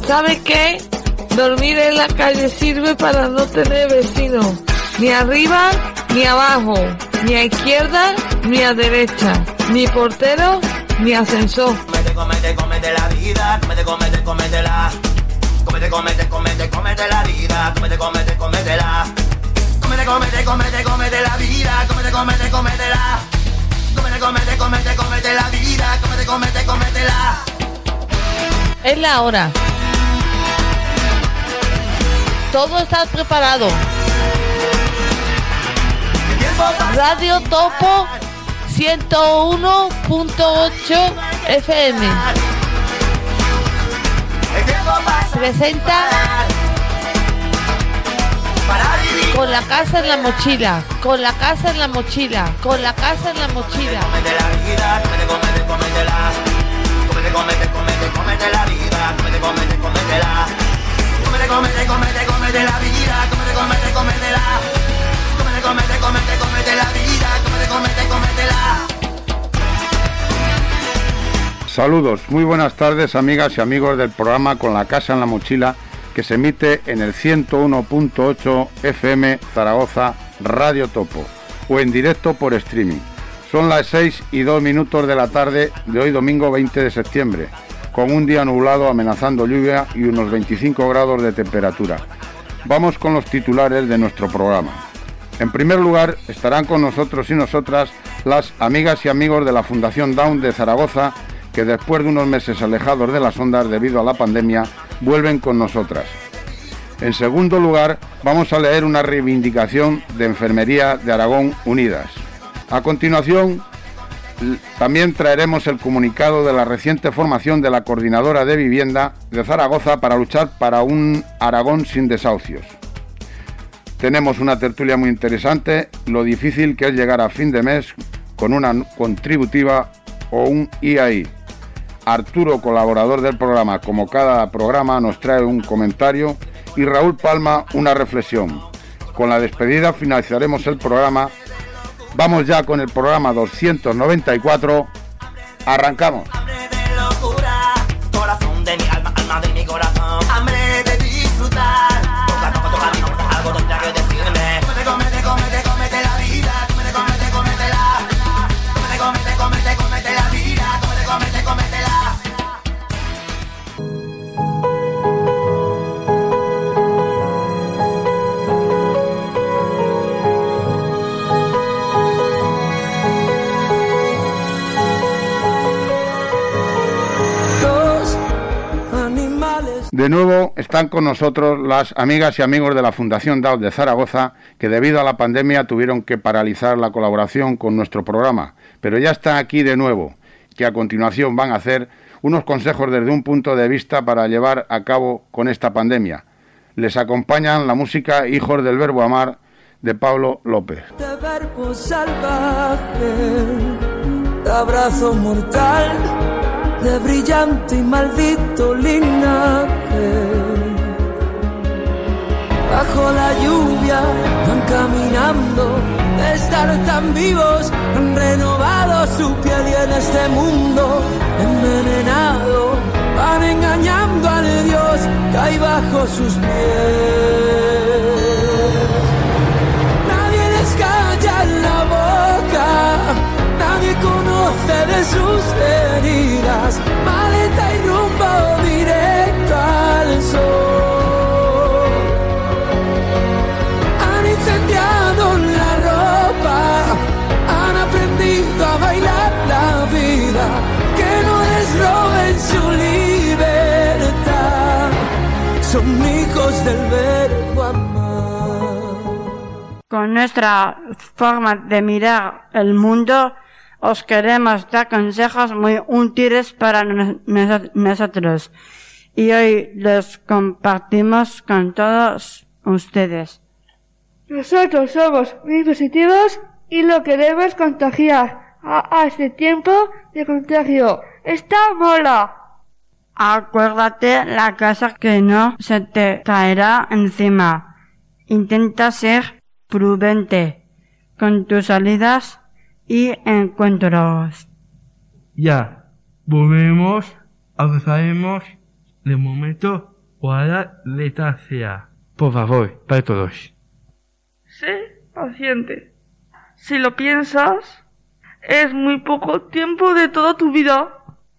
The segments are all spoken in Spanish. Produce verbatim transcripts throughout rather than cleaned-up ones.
¿Sabe qué? Dormir en la calle sirve para no tener vecinos, ni arriba ni abajo, ni a izquierda ni a derecha, ni portero ni ascensor. Comete, comete, comete la vida, comete, comete, cométela. Comete, comete, comete, comete la vida, comete, comete, cométela. Comete, comete, comete, comete la vida, comete, comete, cométela. Comete, comete, comete, comete la vida, comete, comete, cométela. Es la hora. Todo está preparado. Radio Topo ciento uno punto ocho F M presenta Con la casa en la mochila, con la casa en la mochila, con la casa en la mochila. Comete la vida, comete, comete, cométela. Comete, comete, comete, comete la vida, comete, comete, cométela. Comete, comete, comete, comete la vida, comete, comete, cométela. Comete, comete, comete, comete la vida, comete, comete, cométela. Saludos, muy buenas tardes amigas y amigos del programa Con la casa en la mochila, que se emite en el ciento uno punto ocho F M Zaragoza Radio Topo o en directo por streaming. Son las seis y dos minutos de la tarde de hoy domingo veinte de septiembre, con un día nublado amenazando lluvia y unos veinticinco grados de temperatura. Vamos con los titulares de nuestro programa. En primer lugar, estarán con nosotros y nosotras las amigas y amigos de la Fundación Down de Zaragoza, que después de unos meses alejados de las ondas debido a la pandemia, vuelven con nosotras. En segundo lugar, vamos a leer una reivindicación de Enfermería de Aragón Unidas. A continuación, también traeremos el comunicado de la reciente formación de la Coordinadora de Vivienda de Zaragoza para luchar para un Aragón sin desahucios. Tenemos una tertulia muy interesante, lo difícil que es llegar a fin de mes con una contributiva o un I A I. Arturo, colaborador del programa, como cada programa, nos trae un comentario y Raúl Palma una reflexión. Con la despedida finalizaremos el programa. Vamos ya con el programa doscientos noventa y cuatro. Arrancamos. Hambre de locura, corazón de mi alma, alma de mi corazón. Hambre de disfrutar, toca, toca, toca mi puerta, algo tendrá que decirme. Comete, comete, comete, comete la vida, comete, comete, cométela. Comete, comete, comete, comete la vida, comete, comete, cométela. De nuevo están con nosotros las amigas y amigos de la Fundación Down de Zaragoza, que debido a la pandemia tuvieron que paralizar la colaboración con nuestro programa, pero ya están aquí de nuevo, que a continuación van a hacer unos consejos desde un punto de vista para llevar a cabo con esta pandemia. Les acompañan la música Hijos del Verbo Amar de Pablo López. De verbo salvaje, de abrazo mortal, de brillante y maldito linaje. Bajo la lluvia van caminando, de estar tan vivos, han renovado su piel y en este mundo envenenado van engañando al Dios que hay bajo sus pies. Nadie les calla en la boca, nadie conoce de sus heridas, maleta y rumbo directo al sol. Han incendiado la ropa, han aprendido a bailar la vida, que no les roben su libertad, son hijos del verbo amar. Con nuestra forma de mirar el mundo, os queremos dar consejos muy útiles para nos- nosotros y hoy los compartimos con todos ustedes. Nosotros somos muy positivos y lo queremos contagiar a, a este tiempo de contagio. ¡Está mola! Acuérdate la casa que no se te caerá encima. Intenta ser prudente con tus salidas y encuentros. Ya, volvemos, avanzaremos de momento o a la letargia. Por favor, para todos. Sé paciente. Si lo piensas, es muy poco tiempo de toda tu vida.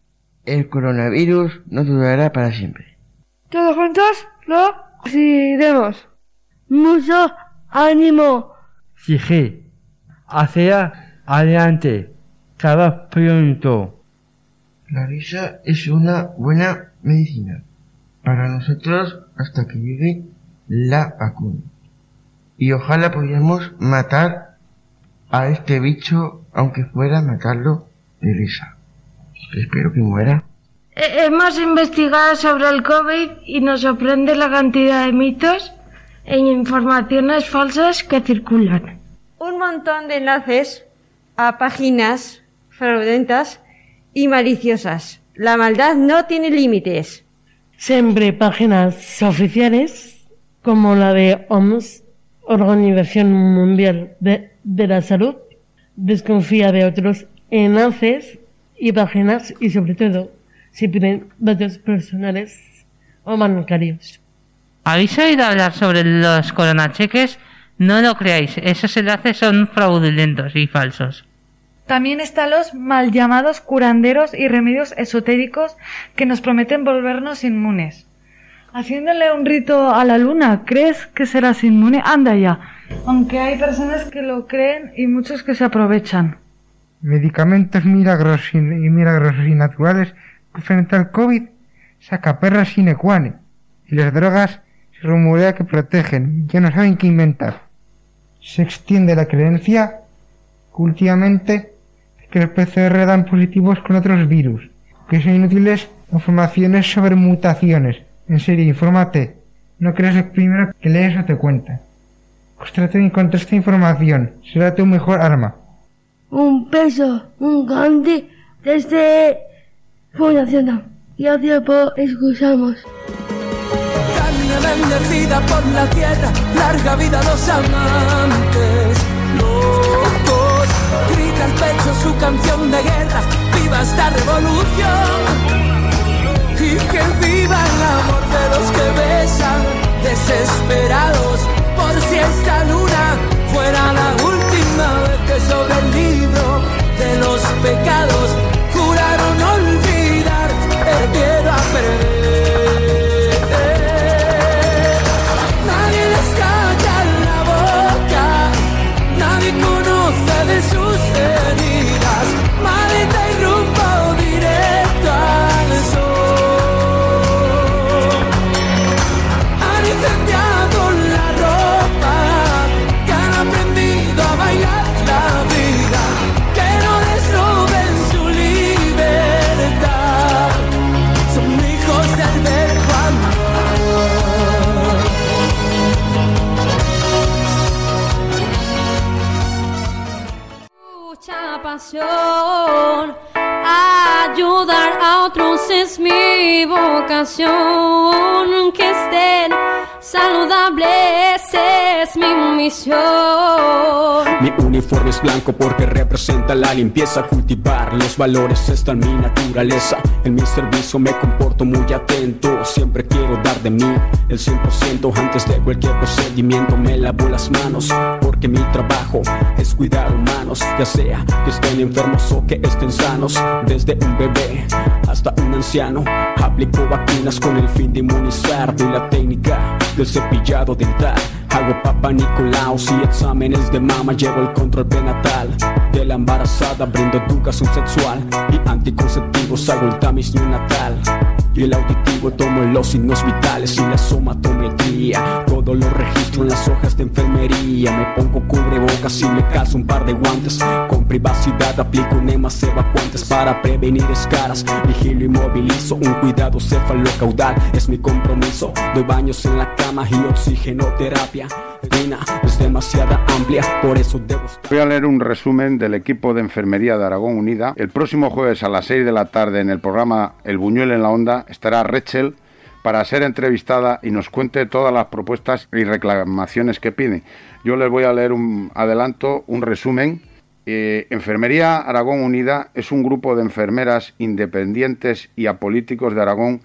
El coronavirus no durará para siempre. Todos juntos lo conseguiremos. Mucho ánimo. Sigue. Hacia adelante. Acaba pronto. La risa es una buena medicina para nosotros hasta que llegue la vacuna. Y ojalá pudiéramos matar a este bicho, aunque fuera matarlo de risa. Espero que muera. Hemos investigado sobre el COVID y nos sorprende la cantidad de mitos e informaciones falsas que circulan. Un montón de enlaces a páginas fraudulentas y maliciosas. La maldad no tiene límites. Siempre páginas oficiales como la de O M S, Organización Mundial de, de la Salud, desconfía de otros enlaces y páginas y sobre todo si piden datos personales o bancarios. ¿Habéis oído hablar sobre los coronacheques? No lo creáis, esos enlaces son fraudulentos y falsos. También están los mal llamados curanderos y remedios esotéricos que nos prometen volvernos inmunes. Haciéndole un rito a la luna, ¿crees que serás inmune? Anda ya. Aunque hay personas que lo creen y muchos que se aprovechan. Medicamentos milagros y milagros y naturales frente al COVID, sacaperras sine qua non. Y las drogas se rumorea que protegen, ya no saben qué inventar. Se extiende la creencia que últimamente que los P C R dan positivos con otros virus, que son inútiles informaciones sobre mutaciones. En serio, infórmate. No creas el primero que lees o te cuenta. Concentrate en contra esta información. Será tu mejor arma. Un beso, un grande desde Fundación. Y a tiempo escuchamos. Carne bendecida por la tierra, larga vida a los amantes. Locos, grita al pecho su canción de guerra. ¡Viva esta revolución! Y que viva el amor de los que besan, desesperados por si esta luna fuera la última vez que sobre el libro de los pecados juraron olvidar el miedo a perder. Nadie les calla la boca, nadie conoce de sus heridas, maldita y rumbo directo al sol. Incendiado la ropa, que han aprendido a bailar la vida, que no les roben su libertad, son hijos del verbo amor. Mucha pasión, ayudar a otros es mi vocación, que estén saludables es mi misión. Mi uniforme es blanco porque representa la limpieza. Cultivar los valores está en mi naturaleza. En mi servicio me comporto muy atento. Siempre quiero dar de mí el cien por ciento. Antes de cualquier procedimiento me lavo las manos, porque mi trabajo es cuidar humanos, ya sea que estén enfermos o que estén sanos. Desde un bebé hasta un anciano aplico vacunas con el fin de inmunizar. Doy la técnica del cepillado dental, hago Papa Nicolaos y exámenes de mama. Llevo el control prenatal de la embarazada, brindo educación sexual y anticonceptivos. Hago el tamiz neonatal y el auditivo, tomo los signos vitales y la somatometría. Todo lo registro en las hojas de enfermería. Me pongo cubrebocas y me calzo un par de guantes. Con privacidad aplico enemas evacuantes para prevenir escaras. Vigilo y movilizo, un cuidado cefalocaudal es mi compromiso. Doy baños en la cama y oxigenoterapia. Medina es demasiada amplia, por eso debo estar. Voy a leer un resumen del equipo de enfermería de Aragón Unida. El próximo jueves a las seis de la tarde en el programa El Buñuel en la Onda estará Rachel para ser entrevistada y nos cuente todas las propuestas y reclamaciones que pide. Yo les voy a leer un adelanto, un resumen. Eh, Enfermería Aragón Unida es un grupo de enfermeras independientes y apolíticos de Aragón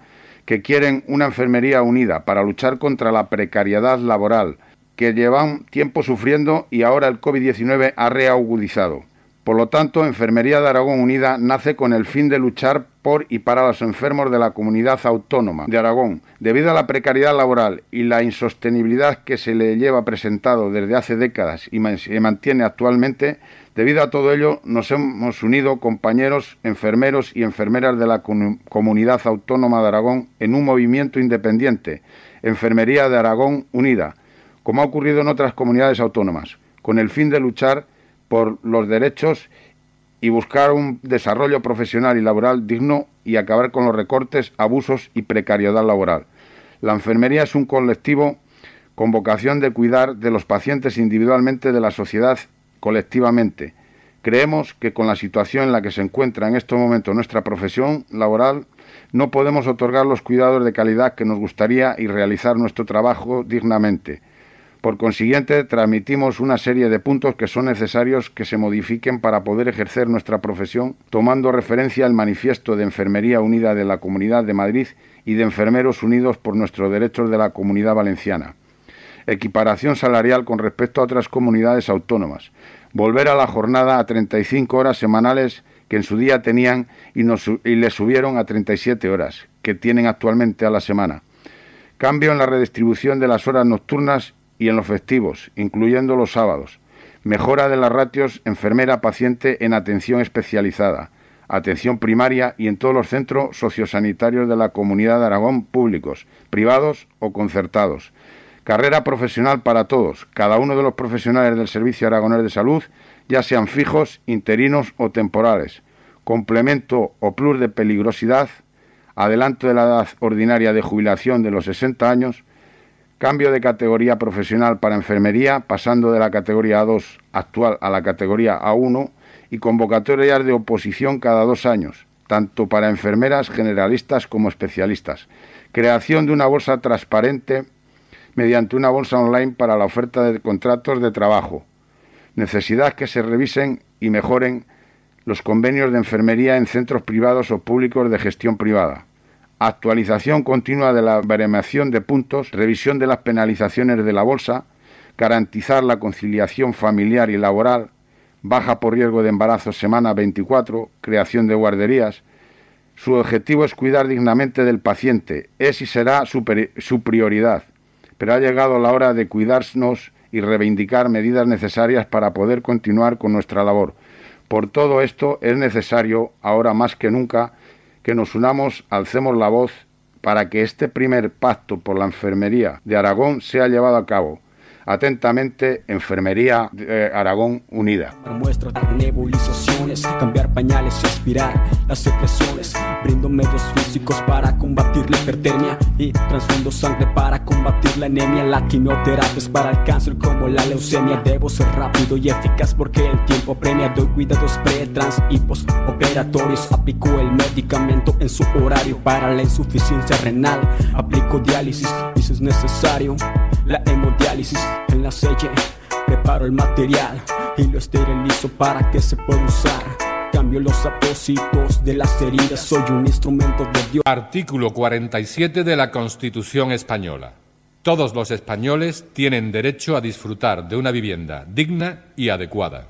que quieren una enfermería unida para luchar contra la precariedad laboral, que llevan tiempo sufriendo y ahora el COVID diecinueve ha reagudizado. Por lo tanto, Enfermería de Aragón Unida nace con el fin de luchar por y para los enfermos de la comunidad autónoma de Aragón. Debido a la precariedad laboral y la insostenibilidad que se le lleva presentado desde hace décadas y se mantiene actualmente, debido a todo ello nos hemos unido compañeros enfermeros y enfermeras de la comunidad autónoma de Aragón en un movimiento independiente, Enfermería de Aragón Unida, como ha ocurrido en otras comunidades autónomas, con el fin de luchar por los derechos y buscar un desarrollo profesional y laboral digno y acabar con los recortes, abusos y precariedad laboral. La enfermería es un colectivo con vocación de cuidar de los pacientes individualmente, de la sociedad colectivamente. Creemos que con la situación en la que se encuentra en estos momentos nuestra profesión laboral no podemos otorgar los cuidados de calidad que nos gustaría y realizar nuestro trabajo dignamente. Por consiguiente, transmitimos una serie de puntos que son necesarios que se modifiquen para poder ejercer nuestra profesión, tomando referencia al manifiesto de Enfermería Unida de la Comunidad de Madrid y de Enfermeros Unidos por nuestros derechos de la Comunidad Valenciana. Equiparación salarial con respecto a otras comunidades autónomas. Volver a la jornada a treinta y cinco horas semanales que en su día tenían y, nos, y le subieron a treinta y siete horas, que tienen actualmente a la semana. Cambio en la redistribución de las horas nocturnas y en los festivos, incluyendo los sábados. Mejora de las ratios enfermera-paciente en atención especializada, atención primaria y en todos los centros sociosanitarios de la Comunidad de Aragón públicos, privados o concertados. Carrera profesional para todos, cada uno de los profesionales del Servicio Aragonés de Salud, ya sean fijos, interinos o temporales. Complemento o plus de peligrosidad, adelanto de la edad ordinaria de jubilación de los sesenta años, cambio de categoría profesional para enfermería, pasando de la categoría A dos actual a la categoría A uno, y convocatorias de oposición cada dos años, tanto para enfermeras generalistas como especialistas. Creación de una bolsa transparente mediante una bolsa online para la oferta de contratos de trabajo. Necesidad que se revisen y mejoren los convenios de enfermería en centros privados o públicos de gestión privada. Actualización continua de la baremación de puntos, revisión de las penalizaciones de la bolsa, garantizar la conciliación familiar y laboral, baja por riesgo de embarazo semana veinticuatro, creación de guarderías. Su objetivo es cuidar dignamente del paciente, es y será su, su prioridad, pero ha llegado la hora de cuidarnos y reivindicar medidas necesarias para poder continuar con nuestra labor. Por todo esto es necesario, ahora más que nunca, que nos unamos, alcemos la voz para que este primer pacto por la enfermería de Aragón sea llevado a cabo. Atentamente, Enfermería de Aragón Unida. Muestro nebulizaciones, cambiar pañales y aspirar las secreciones. Brindo medios físicos para combatir la hipertermia y transfundo sangre para combatir la anemia. La quimioterapia es para el cáncer como la leucemia. Debo ser rápido y eficaz porque el tiempo premia. Doy cuidados pre, trans y postoperatorios. Aplico el medicamento en su horario para la insuficiencia renal. Aplico diálisis y si es necesario la hemodiálisis en la sella. Preparo el material y lo esterilizo para que se pueda usar. Cambio los apósitos de las heridas, soy un instrumento de Dios. Artículo cuarenta y siete de la Constitución Española. Todos los españoles tienen derecho a disfrutar de una vivienda digna y adecuada.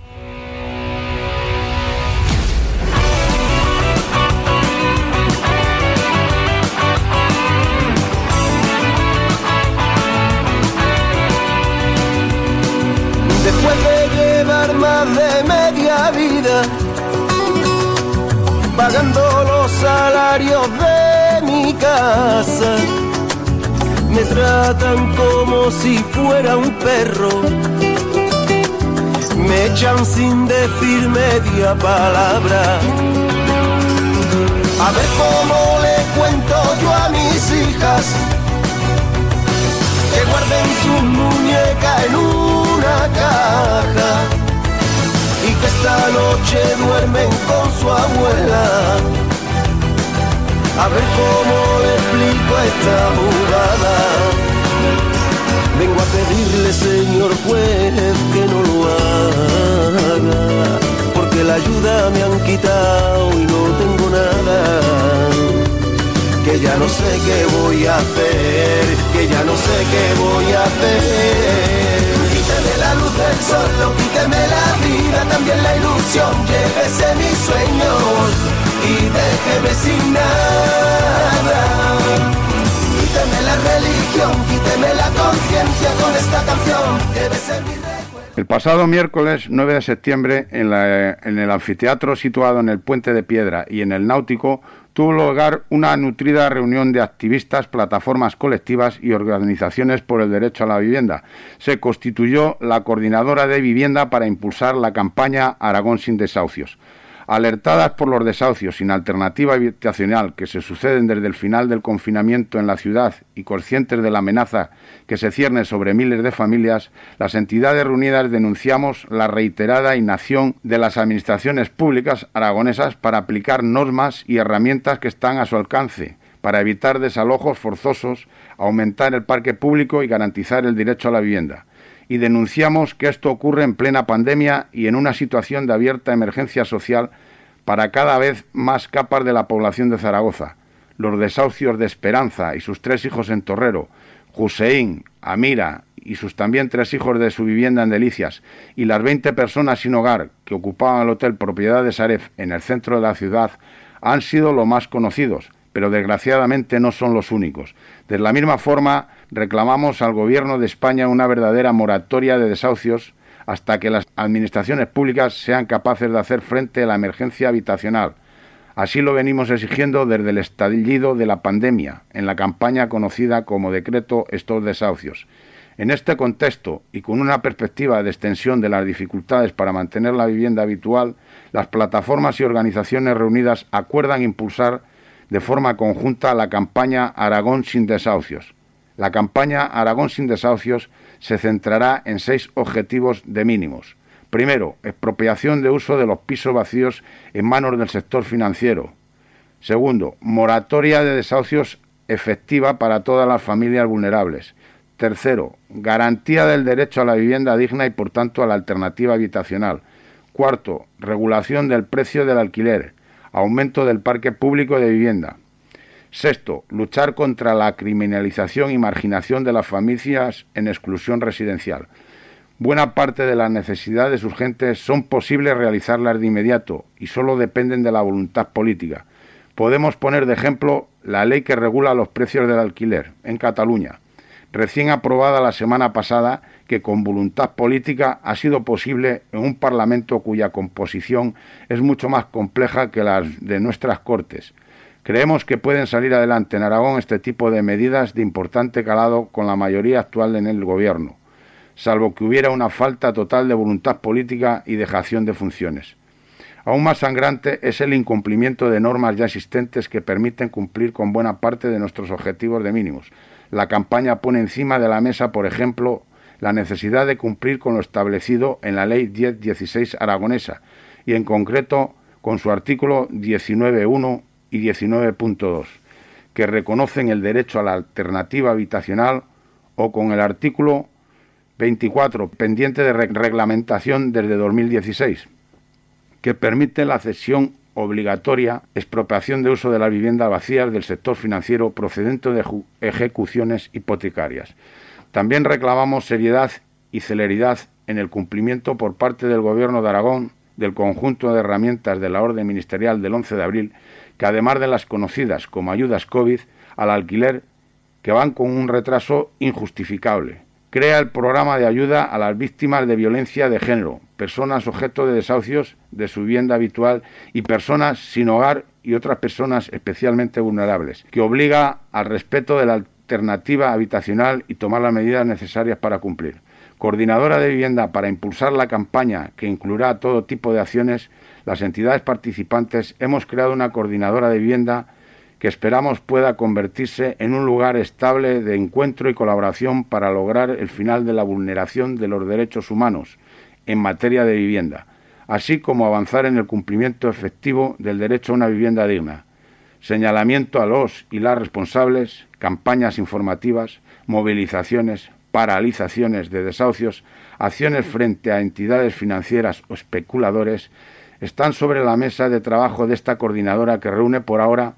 Después de llevar más de media vida pagando los salarios de mi casa, me tratan como si fuera un perro, me echan sin decir media palabra. A ver cómo le cuento yo a mis hijas que guarden su muñeca en una caja y que esta noche duermen con su abuela. A ver cómo le explico esta jugada. Vengo a pedirle, señor juez, que no lo haga, porque la ayuda me han quitado y no tengo nada, que ya no no sé qué voy a hacer, que ya no sé qué voy a hacer. Quíteme la luz del sol, quíteme la vida, también la ilusión, llévese mis sueños y déjeme sin nada. Quíteme la religión, quíteme la conciencia con esta canción, llévese mi recuerdo. El pasado miércoles nueve de septiembre, en, la, en el anfiteatro situado en el Puente de Piedra y en el Náutico, tuvo lugar una nutrida reunión de activistas, plataformas colectivas y organizaciones por el derecho a la vivienda. Se constituyó la Coordinadora de Vivienda para impulsar la campaña Aragón sin desahucios. Alertadas por los desahucios sin alternativa habitacional que se suceden desde el final del confinamiento en la ciudad y conscientes de la amenaza que se cierne sobre miles de familias, las entidades reunidas denunciamos la reiterada inacción de las administraciones públicas aragonesas para aplicar normas y herramientas que están a su alcance, para evitar desalojos forzosos, aumentar el parque público y garantizar el derecho a la vivienda. Y denunciamos que esto ocurre en plena pandemia y en una situación de abierta emergencia social para cada vez más capas de la población de Zaragoza. Los desahucios de Esperanza y sus tres hijos en Torrero, Hussein, Amira y sus también tres hijos de su vivienda en Delicias, y las veinte personas sin hogar que ocupaban el hotel propiedad de Saref en el centro de la ciudad han sido los más conocidos, pero desgraciadamente no son los únicos. De la misma forma, reclamamos al Gobierno de España una verdadera moratoria de desahucios hasta que las administraciones públicas sean capaces de hacer frente a la emergencia habitacional. Así lo venimos exigiendo desde el estallido de la pandemia, en la campaña conocida como Decreto Stop Desahucios. En este contexto, y con una perspectiva de extensión de las dificultades para mantener la vivienda habitual, las plataformas y organizaciones reunidas acuerdan impulsar de forma conjunta la campaña Aragón sin desahucios. La campaña Aragón sin desahucios se centrará en seis objetivos de mínimos. Primero, expropiación de uso de los pisos vacíos en manos del sector financiero. Segundo, moratoria de desahucios efectiva para todas las familias vulnerables. Tercero, garantía del derecho a la vivienda digna y por tanto a la alternativa habitacional. Cuarto, regulación del precio del alquiler, aumento del parque público de vivienda. Sexto, luchar contra la criminalización y marginación de las familias en exclusión residencial. Buena parte de las necesidades urgentes son posibles realizarlas de inmediato y solo dependen de la voluntad política. Podemos poner de ejemplo la ley que regula los precios del alquiler en Cataluña, recién aprobada la semana pasada, que con voluntad política ha sido posible en un Parlamento cuya composición es mucho más compleja que la de nuestras Cortes. Creemos que pueden salir adelante en Aragón este tipo de medidas de importante calado con la mayoría actual en el Gobierno, salvo que hubiera una falta total de voluntad política y dejación de funciones. Aún más sangrante es el incumplimiento de normas ya existentes que permiten cumplir con buena parte de nuestros objetivos de mínimos. La campaña pone encima de la mesa, por ejemplo, la necesidad de cumplir con lo establecido en la Ley diez dieciséis aragonesa y en concreto con su artículo diecinueve punto uno y diecinueve punto dos, que reconocen el derecho a la alternativa habitacional, o con el artículo veinticuatro, pendiente de reglamentación desde dos mil dieciséis, que permite la cesión obligatoria, expropiación de uso de las viviendas vacías del sector financiero procedente de ejecuciones hipotecarias. También reclamamos seriedad y celeridad en el cumplimiento por parte del Gobierno de Aragón del conjunto de herramientas de la orden ministerial del once de abril, que además de las conocidas como ayudas COVID al alquiler, que van con un retraso injustificable, crea el programa de ayuda a las víctimas de violencia de género, personas objeto de desahucios de su vivienda habitual y personas sin hogar y otras personas especialmente vulnerables, que obliga al respeto de la alternativa habitacional y tomar las medidas necesarias para cumplir. Coordinadora de vivienda para impulsar la campaña que incluirá todo tipo de acciones, las entidades participantes hemos creado una coordinadora de vivienda que esperamos pueda convertirse en un lugar estable de encuentro y colaboración para lograr el final de la vulneración de los derechos humanos en materia de vivienda, así como avanzar en el cumplimiento efectivo del derecho a una vivienda digna. Señalamiento a los y las responsables, campañas informativas, movilizaciones, paralizaciones de desahucios, acciones frente a entidades financieras o especuladores, están sobre la mesa de trabajo de esta coordinadora que reúne por ahora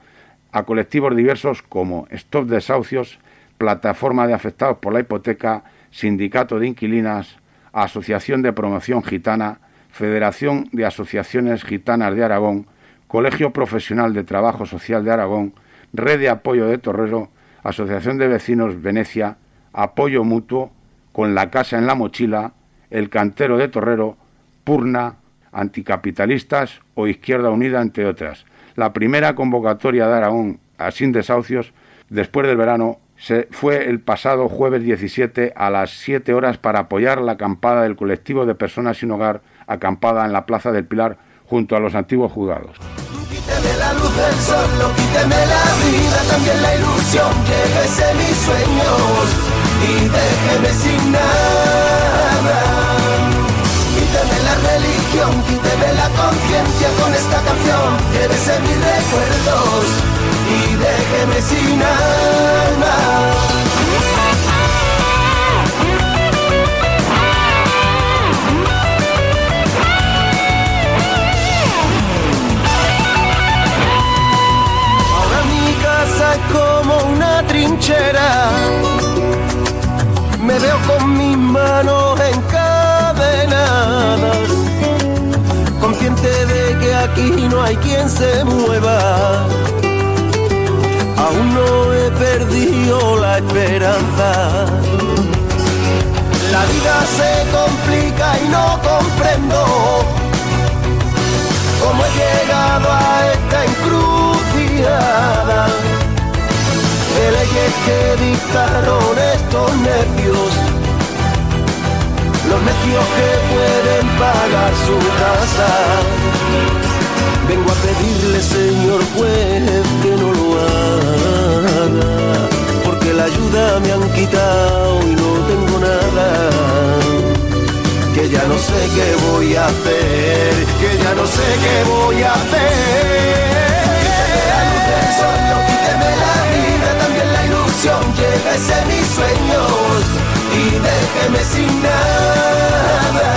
a colectivos diversos como Stop Desahucios, Plataforma de Afectados por la Hipoteca, Sindicato de Inquilinas, Asociación de Promoción Gitana, Federación de Asociaciones Gitanas de Aragón, Colegio Profesional de Trabajo Social de Aragón, Red de Apoyo de Torrero, Asociación de Vecinos Venecia, Apoyo Mutuo, Con la Casa en la Mochila, El Cantero de Torrero, Purna, Anticapitalistas o Izquierda Unida, entre otras. La primera convocatoria de Aragón a Sin Desahucios después del verano se fue el pasado jueves diecisiete a las siete horas para apoyar la acampada del colectivo de personas sin hogar acampada en la Plaza del Pilar junto a los antiguos juzgados. Quíteme la luz del sol, quíteme la vida, también la ilusión, llévese mis sueños y déjeme sin nada. Quíteme la religión, quíteme la conciencia con esta canción, llévese mis recuerdos y déjeme sin alma. Como una trinchera, me veo con mis manos encadenadas, consciente de que aquí no hay quien se mueva. Aún no he perdido la esperanza. La vida se complica y no comprendo cómo he llegado a esta encrucijada de leyes que dictaron estos necios, los necios que pueden pagar su casa. Vengo a pedirle, señor juez, que no lo haga, porque la ayuda me han quitado y no tengo nada. Que ya no sé qué voy a hacer, que ya no sé qué voy a hacer. Quíteme la luz del sol, quíteme la vida, también la ilusión, llévese mis sueños y déjeme sin nada.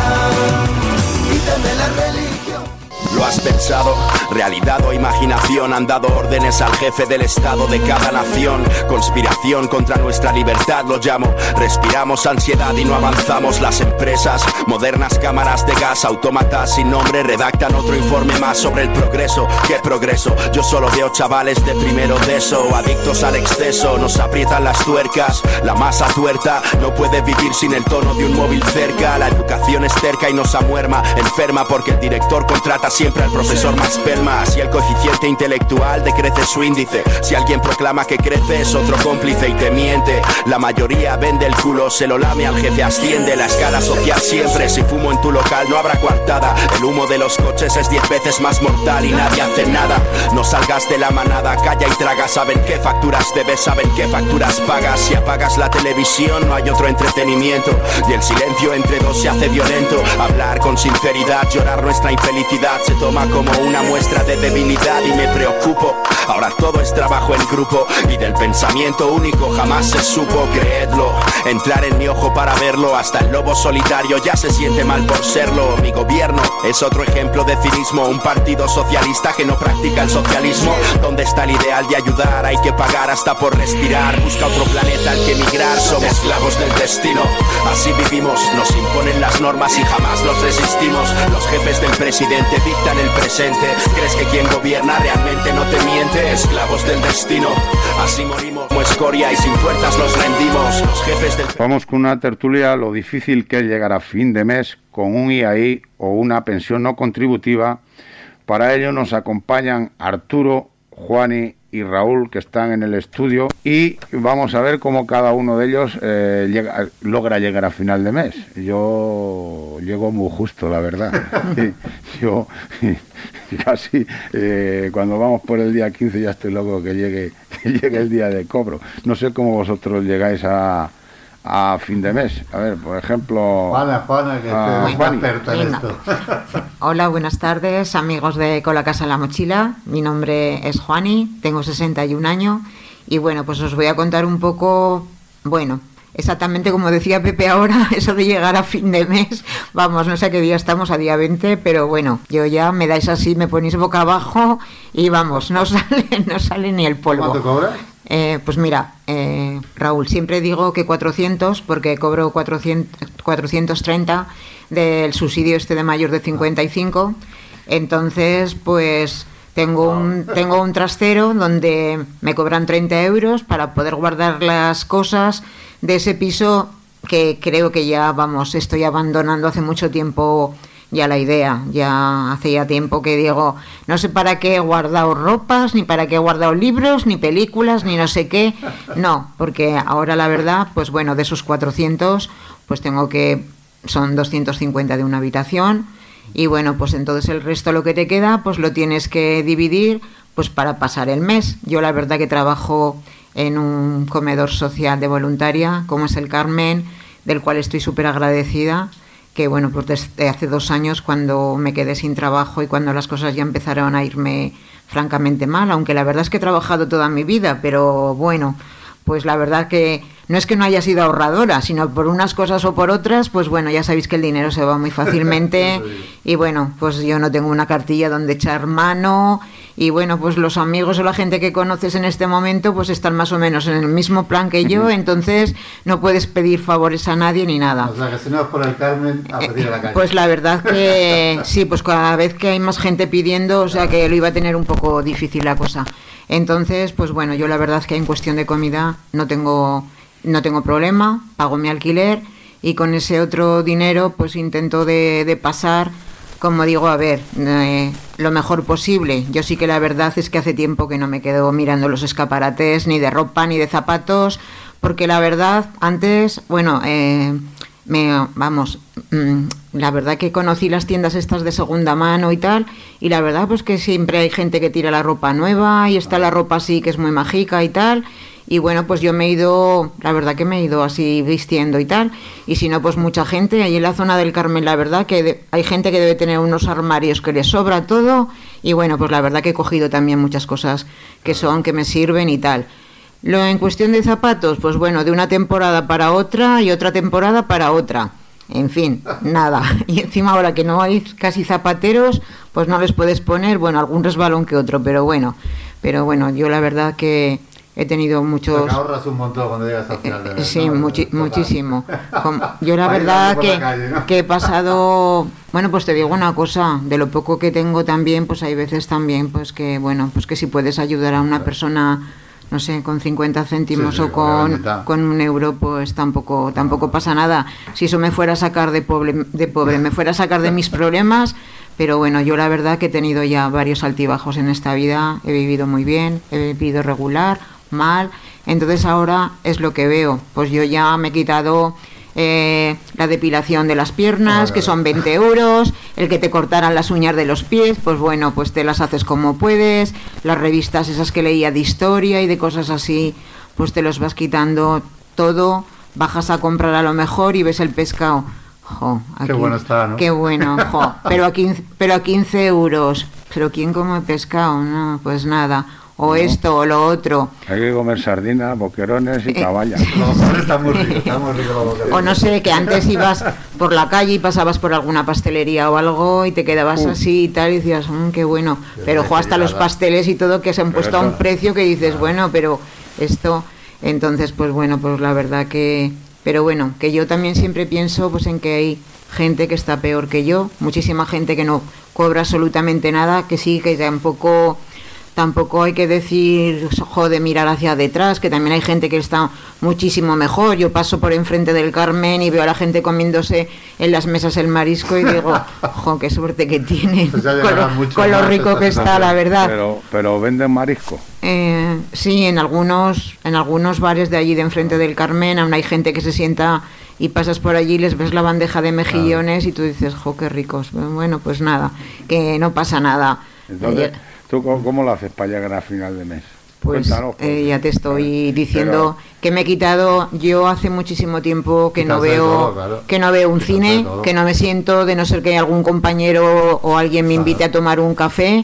Quíteme la religión. ¿Lo has pensado? Realidad o imaginación han dado órdenes al jefe del estado de cada nación. Conspiración contra nuestra libertad lo llamo. Respiramos ansiedad y no avanzamos. Las empresas, modernas cámaras de gas, autómatas sin nombre redactan otro informe más sobre el progreso. ¿Qué progreso? Yo solo veo chavales de primero de eso, adictos al exceso, nos aprietan las tuercas. La masa tuerta no puede vivir sin el tono de un móvil cerca. La educación es cerca y nos amuerma, enferma porque el director contrata siempre al profesor más pelma. Si el coeficiente intelectual decrece su índice, si alguien proclama que crece es otro cómplice y te miente. La mayoría vende el culo, se lo lame al jefe, asciende la escala social siempre. Si fumo en tu local no habrá coartada, el humo de los coches es diez veces más mortal y nadie hace nada. No salgas de la manada, calla y traga, saben qué facturas debes, saben qué facturas pagas. Si apagas la televisión no hay otro entretenimiento y el silencio entre dos se hace violento. Hablar con sinceridad, llorar nuestra infelicidad se toma como una muestra de debilidad y me preocupo. Ahora todo es trabajo en grupo y del pensamiento único jamás se supo, creedlo. Entrar en mi ojo para verlo, hasta el lobo solitario ya se siente mal por serlo. Mi gobierno es otro ejemplo de cinismo, un partido socialista que no practica el socialismo. ¿Dónde está el ideal de ayudar? Hay que pagar hasta por respirar. Busca otro planeta al que emigrar, somos esclavos del destino. Así vivimos, nos imponen las normas y jamás los resistimos. Los jefes del presidente dictan el presente. ¿Crees que quien gobierna realmente no te miente? Esclavos del destino, así morimos como escoria y sin fuerzas nos rendimos. Los jefes del... Vamos con una tertulia, lo difícil que es llegar a fin de mes con un I A I o una pensión no contributiva. Para ello nos acompañan Arturo, Juani y Raúl, que están en el estudio, y vamos a ver cómo cada uno de ellos eh, llega, logra llegar a final de mes. Yo llego muy justo, la verdad. Yo casi eh, cuando vamos por el día quince ya estoy loco que llegue, que llegue el día de cobro. No sé cómo vosotros llegáis a, a fin de mes. A ver, por ejemplo... Juana, Juana, que a, es Juani. experta en esto. Hola, buenas tardes, amigos de Con la Casa en la Mochila. Mi nombre es Juani, tengo sesenta y un años y bueno, pues os voy a contar un poco, bueno, exactamente como decía Pepe ahora, eso de llegar a fin de mes, vamos, no sé a qué día estamos, a día veinte, pero bueno, yo ya me dais así, me ponéis boca abajo y vamos, no sale, no sale ni el polvo. ¿Cuánto cobras? Eh, pues mira, eh, Raúl, siempre digo que cuatrocientos, porque cobro cuatrocientos, cuatrocientos treinta del subsidio este de mayor de cincuenta y cinco, entonces pues... Tengo un, tengo un trastero donde me cobran treinta euros para poder guardar las cosas de ese piso que creo que ya, vamos, estoy abandonando hace mucho tiempo ya la idea. Ya hace ya tiempo que digo, no sé para qué he guardado ropas, ni para qué he guardado libros, ni películas, ni no sé qué. No, porque ahora la verdad, pues bueno, de esos cuatrocientos, pues tengo que, son doscientos cincuenta de una habitación. Y bueno, pues entonces el resto lo que te queda, pues lo tienes que dividir pues para pasar el mes. Yo la verdad que trabajo en un comedor social de voluntaria, como es el Carmen, del cual estoy súper agradecida, que bueno, pues desde hace dos años cuando me quedé sin trabajo y cuando las cosas ya empezaron a irme francamente mal, aunque la verdad es que he trabajado toda mi vida, pero bueno, pues la verdad que no es que no haya sido ahorradora, sino por unas cosas o por otras, pues bueno, ya sabéis que el dinero se va muy fácilmente y bueno, pues yo no tengo una cartilla donde echar mano y bueno, pues los amigos o la gente que conoces en este momento pues están más o menos en el mismo plan que yo, entonces no puedes pedir favores a nadie ni nada. O sea, que si no es por el Carmen, a pedir a la calle. Pues la verdad que sí, pues cada vez que hay más gente pidiendo, o sea que lo iba a tener un poco difícil la cosa. Entonces, pues bueno, yo la verdad es que en cuestión de comida no tengo... No tengo problema, pago mi alquiler y con ese otro dinero pues intento de, de pasar, como digo, a ver, eh, lo mejor posible. Yo sí que la verdad es que hace tiempo que no me quedo mirando los escaparates ni de ropa ni de zapatos, porque la verdad antes, bueno, eh, me, vamos, mmm, la verdad que conocí las tiendas estas de segunda mano y tal, y la verdad pues que siempre hay gente que tira la ropa nueva y está la ropa así que es muy mágica y tal. Y bueno, pues yo me he ido, la verdad que me he ido así vistiendo y tal, y si no, pues mucha gente, ahí en la zona del Carmen, la verdad que de, hay gente que debe tener unos armarios que les sobra todo, y bueno, pues la verdad que he cogido también muchas cosas que son, que me sirven y tal. Lo en cuestión de zapatos, pues bueno, de una temporada para otra y otra temporada para otra. En fin, nada. Y encima ahora que no hay casi zapateros, pues no les puedes poner, bueno, algún resbalón que otro, pero bueno, pero bueno, yo la verdad que... He tenido muchos... Te ahorras un montón cuando llegas al final de mes, Sí, ¿no? muchi muchísimo. Como, yo la verdad que, calle, ¿no? que he pasado... Bueno, pues te digo una cosa, de lo poco que tengo también, pues hay veces también, pues que, bueno, pues que si puedes ayudar a una persona, no sé, con cincuenta céntimos sí, sí, o con, con un euro, pues tampoco tampoco pasa nada. Si eso me fuera a sacar de pobre, de pobre, me fuera a sacar de mis problemas... Pero bueno, yo la verdad que he tenido ya varios altibajos en esta vida, he vivido muy bien, he vivido regular, mal, entonces ahora es lo que veo, pues yo ya me he quitado eh, la depilación de las piernas, oh, que son veinte euros, el que te cortaran las uñas de los pies, pues bueno, pues te las haces como puedes, las revistas esas que leía de historia y de cosas así, pues te los vas quitando todo, bajas a comprar a lo mejor y ves el pescado. Jo, aquí, qué bueno está, ¿no? Qué bueno, jo, pero a quince, pero a quince euros. ¿Pero quién come pescado? No, pues nada. O no. Esto o lo otro. Hay que comer sardinas, boquerones y caballas. Eh, los boquerones están muy ricos, están muy ricos los boquerones. O no sé, que antes ibas por la calle y pasabas por alguna pastelería o algo y te quedabas uh. así y tal y decías, mmm, qué bueno. Qué pero jo, hasta los pasteles y todo que se han pero puesto eso... a un precio que dices, bueno, pero esto... Entonces, pues bueno, pues la verdad que... Pero bueno, que yo también siempre pienso pues en que hay gente que está peor que yo, muchísima gente que no cobra absolutamente nada, que sí, que tampoco tampoco hay que decir, joder, mirar hacia detrás, que también hay gente que está muchísimo mejor. Yo paso por enfrente del Carmen y veo a la gente comiéndose en las mesas el marisco y digo, jo, qué suerte que tienen, pues con lo, con lo rico que está, la verdad. Pero, pero ¿venden marisco? Eh, sí, en algunos en algunos bares de allí de enfrente del Carmen aún hay gente que se sienta y pasas por allí y les ves la bandeja de mejillones, claro. Y tú dices, jo, qué ricos. Bueno, pues nada, que no pasa nada. Entonces, eh, ¿tú cómo, cómo lo haces para llegar a final de mes? Pues eh, ya te estoy diciendo pero, que me he quitado, yo hace muchísimo tiempo que no veo todo, claro. que no veo un cine, que no me siento, de no ser que algún compañero o alguien me invite claro. a tomar un café.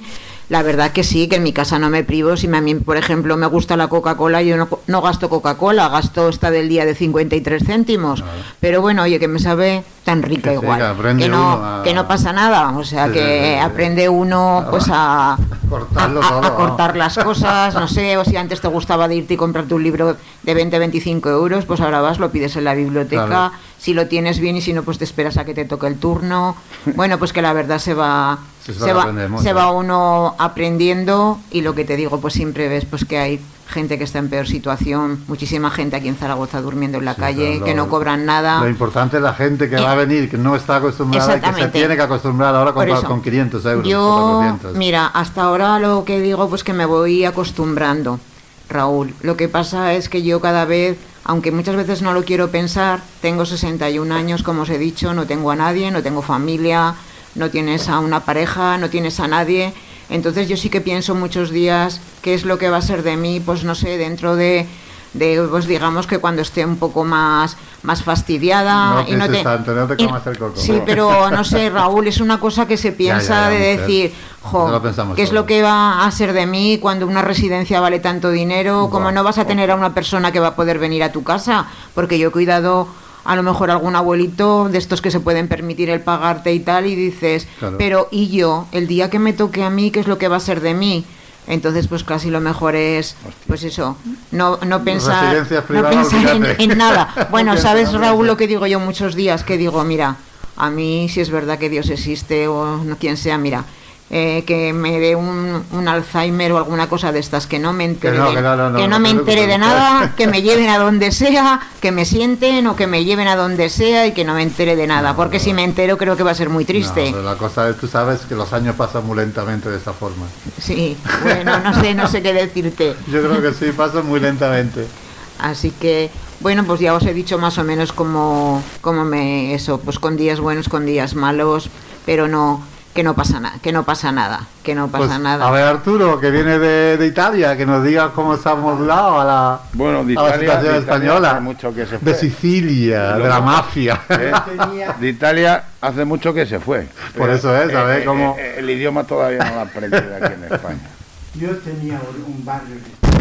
la verdad que sí, que en mi casa no me privo. Si a mí, por ejemplo, me gusta la Coca-Cola, yo no, no gasto Coca-Cola, gasto esta del día de cincuenta y tres céntimos. Claro. Pero bueno, oye, que me sabe tan rica que igual, sí, que, que, no, a... que no pasa nada, o sea, sí, que sí, sí, aprende uno pues a, a, a, a cortar las cosas, no sé, o si antes te gustaba de irte y comprarte un libro de veinte, veinticinco euros, pues ahora vas, lo pides en la biblioteca, claro. Si lo tienes bien y si no, pues te esperas a que te toque el turno. Bueno, pues que la verdad se va... Se, se, va, se va uno aprendiendo, y lo que te digo, pues siempre ves pues que hay gente que está en peor situación, muchísima gente aquí en Zaragoza durmiendo en la sí, calle, lo, que no cobran nada. Lo importante es la gente que eh, va a venir, que no está acostumbrada y que se tiene que acostumbrar ahora con, con quinientos euros. Yo, mira, hasta ahora lo que digo, pues que me voy acostumbrando, Raúl. Lo que pasa es que yo cada vez, aunque muchas veces no lo quiero pensar, tengo sesenta y un años, como os he dicho, no tengo a nadie, no tengo familia, no tienes a una pareja, no tienes a nadie. Entonces yo sí que pienso muchos días qué es lo que va a ser de mí, pues no sé, dentro de, de pues digamos que cuando esté un poco más, más fastidiada. No y no te, tanto, no te comas el coco. Sí, pero no sé, Raúl, es una cosa que se piensa ya, ya, ya, de decir, jo, ¿qué es lo que va a ser de mí cuando una residencia vale tanto dinero? ¿Cómo no vas a tener a una persona que va a poder venir a tu casa? Porque yo he cuidado... a lo mejor algún abuelito de estos que se pueden permitir el pagarte y tal, y dices, claro. Pero ¿y yo? El día que me toque a mí, ¿qué es lo que va a ser de mí? Entonces, pues casi lo mejor es, pues eso, no, no pensar, no pensar en, en nada. Bueno, no ¿sabes, piensa, Raúl, no lo que digo yo muchos días? Que digo, mira, a mí si es verdad que Dios existe o no quien sea, mira... Eh, que me dé un, un Alzheimer o alguna cosa de estas, que no me entere que no, de, que no, no, que no, no me entere de nada, que me lleven a donde sea, que me sienten o que me lleven a donde sea y que no me entere de nada, no, porque no, si me entero creo que va a ser muy triste. No, la cosa es, tú sabes que los años pasan muy lentamente de esta forma. Sí, bueno, no sé, no sé qué decirte. Yo creo que sí, pasan muy lentamente. Así que, bueno, pues ya os he dicho más o menos cómo, cómo me, eso, pues con días buenos, con días malos, pero no... que no pasa nada, que no pasa nada, que no pasa pues, nada. A ver, Arturo, que viene de, de Italia, que nos diga cómo se ha modulado a la, bueno, de a la Italia, situación de española, Italia mucho que se fue. De Sicilia, de la mafia. ¿Eh? De Italia hace mucho que se fue. Por eso es, a ver eh, cómo... Eh, el idioma todavía no lo ha aprendido aquí en España. Yo tenía un barrio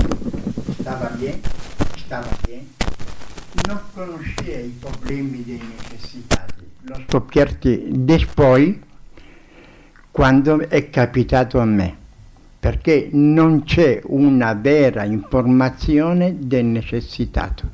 que estaba bien, estaba bien, non conoscea i problemi dei necessitati. L'ho scoperti poi quando è capitato a me, perché non c'è una vera informazione del necessitato.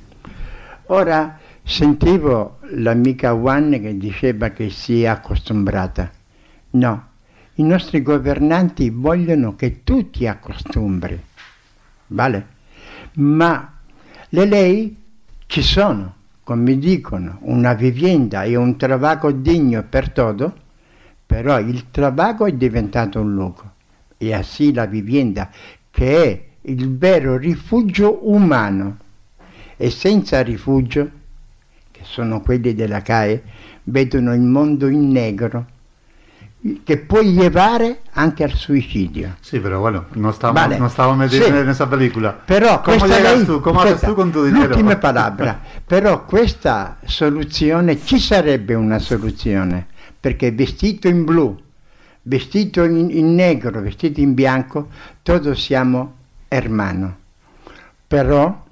Ora sentivo l'amica Juan che diceva che si è accostumbrata. No, i nostri governanti vogliono che tu ti acostumbri, vale? Ma le lei ci sono, come dicono, una vivienda e un trabajo digno per todo, però il trabajo è diventato un luogo, e così la vivienda, che è il vero rifugio umano, e senza rifugio, che sono quelli della C A E, vedono il mondo in negro, che può llevare anche al suicidio. Sí, pero bueno, no estamos, vale. no estamos metidos sí. en esa película. Però ¿Cómo llegas lei, tú? ¿Cómo haces tú con tu dinero? L'ultima parola. Però questa soluzione, ci sarebbe una soluzione, perché vestito in blu, vestito in, in negro, vestito in bianco, todos siamo hermano. Però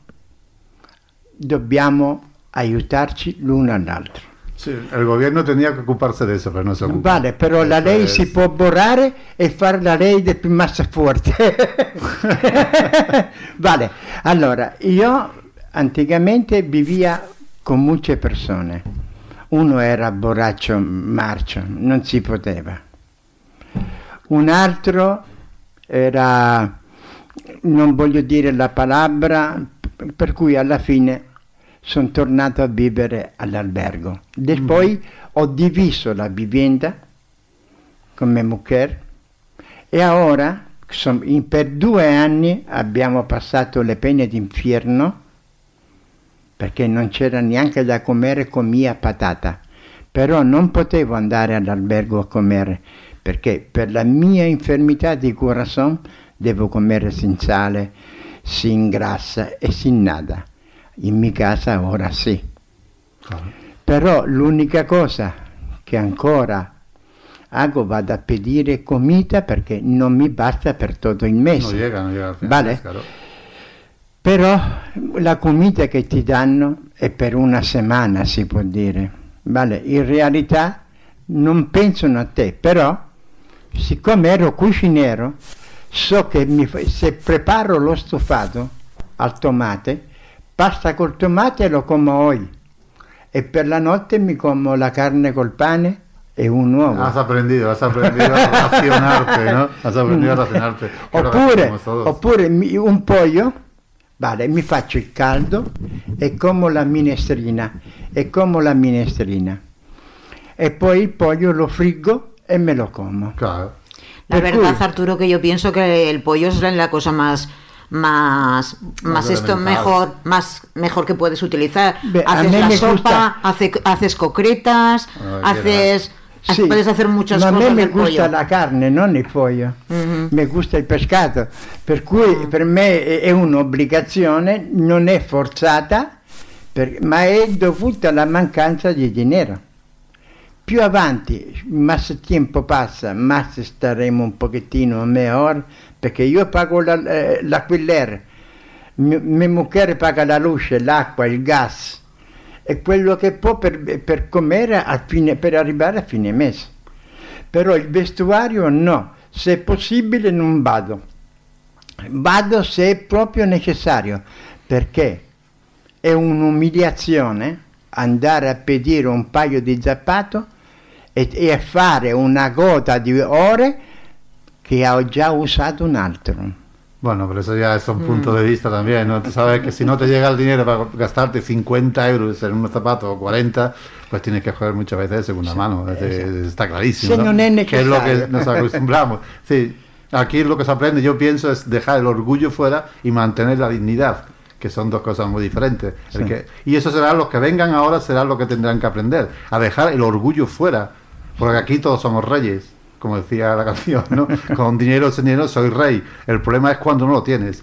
dobbiamo aiutarci l'uno all'altro. Sí, el gobierno tenía que ocuparse de eso, pero no se ocupa. Vale, però la lei es... si può borrare e fare la lei del più massa forte. Vale, allora, io anticamente vivia con molte persone. Uno era borraccio marcio, non si poteva. Un altro era, non voglio dire la parola, per cui alla fine sono tornato a vivere all'albergo. Poi mm. ho diviso la vivienda con mia mujer e ora son, in, per due anni abbiamo passato le pene d'inferno perché non c'era neanche da comere con mia patata, però non potevo andare all'albergo a comere perché per la mia infermità di corazon devo comere sin sale, sin grassa e sin nada. In mia casa ora sì. Ah. Però l'unica cosa che ancora hago, vado a pedir comida perché non mi basta per tutto il mese. No llega, no llega al final, Vale? claro. Però la comida che ti danno è per una settimana, si può dire. Vale? In realtà non pensano a te, però siccome ero cuciniero, so che mi, se preparo lo stufato al tomate, pasta col tomate lo como oggi e per la notte mi como la carne col pane e un uovo. Has aprendido, has aprendido a racionarte, ¿no? Has aprendido a racionarte. Oppure, oppure mi- un pollo, vale, mi faccio il caldo e como la minestrina, e como la minestrina. E poi il pollo lo friggo e me lo como. Claro. La Per verdad, cui- Arturo, que yo pienso que el pollo es la cosa más más más esto elemental. mejor más mejor que puedes utilizar. Beh, a haces me la me sopa, gusta- hace- haces concretas, Ah, haces Sì, puedes hacer muchas ma a cosas me mi del gusta pollo. la carne, non il pollo. Mhm. Mi gusta il pescato, per cui per me è, è un'obbligazione, non è forzata, per- ma è dovuta alla mancanza di dinero. Più avanti, más tempo passa, más staremo un pochettino mejor, perché io pago la, eh, l'alquiler, mi- mia moglie paga la luce, l'acqua, il gas, e quello che può per, per comere al fine, per arrivare a fine mese. Però il vestuario no, se è possibile non vado. Vado se è proprio necessario, perché è un'umiliazione andare a pedire un paio di zapato e, e a fare una gota di ore che ho già usato un altro. Bueno, pero eso ya es un Mm. punto de vista también, ¿no? Tú sabes que si no te llega el dinero para gastarte cincuenta euros en unos zapatos o cuarenta, pues tienes que coger muchas veces de segunda mano. Es decir, está clarísimo, Sí, ¿no? no es Que es lo que necesario. nos acostumbramos. Sí, aquí lo que se aprende, yo pienso, es dejar el orgullo fuera y mantener la dignidad, que son dos cosas muy diferentes. El Sí. que- y eso será, los que vengan ahora será lo que tendrán que aprender, a dejar el orgullo fuera, porque aquí todos somos reyes, como decía la canción, ¿no? Con dinero o sin dinero soy rey. El problema es cuando no lo tienes.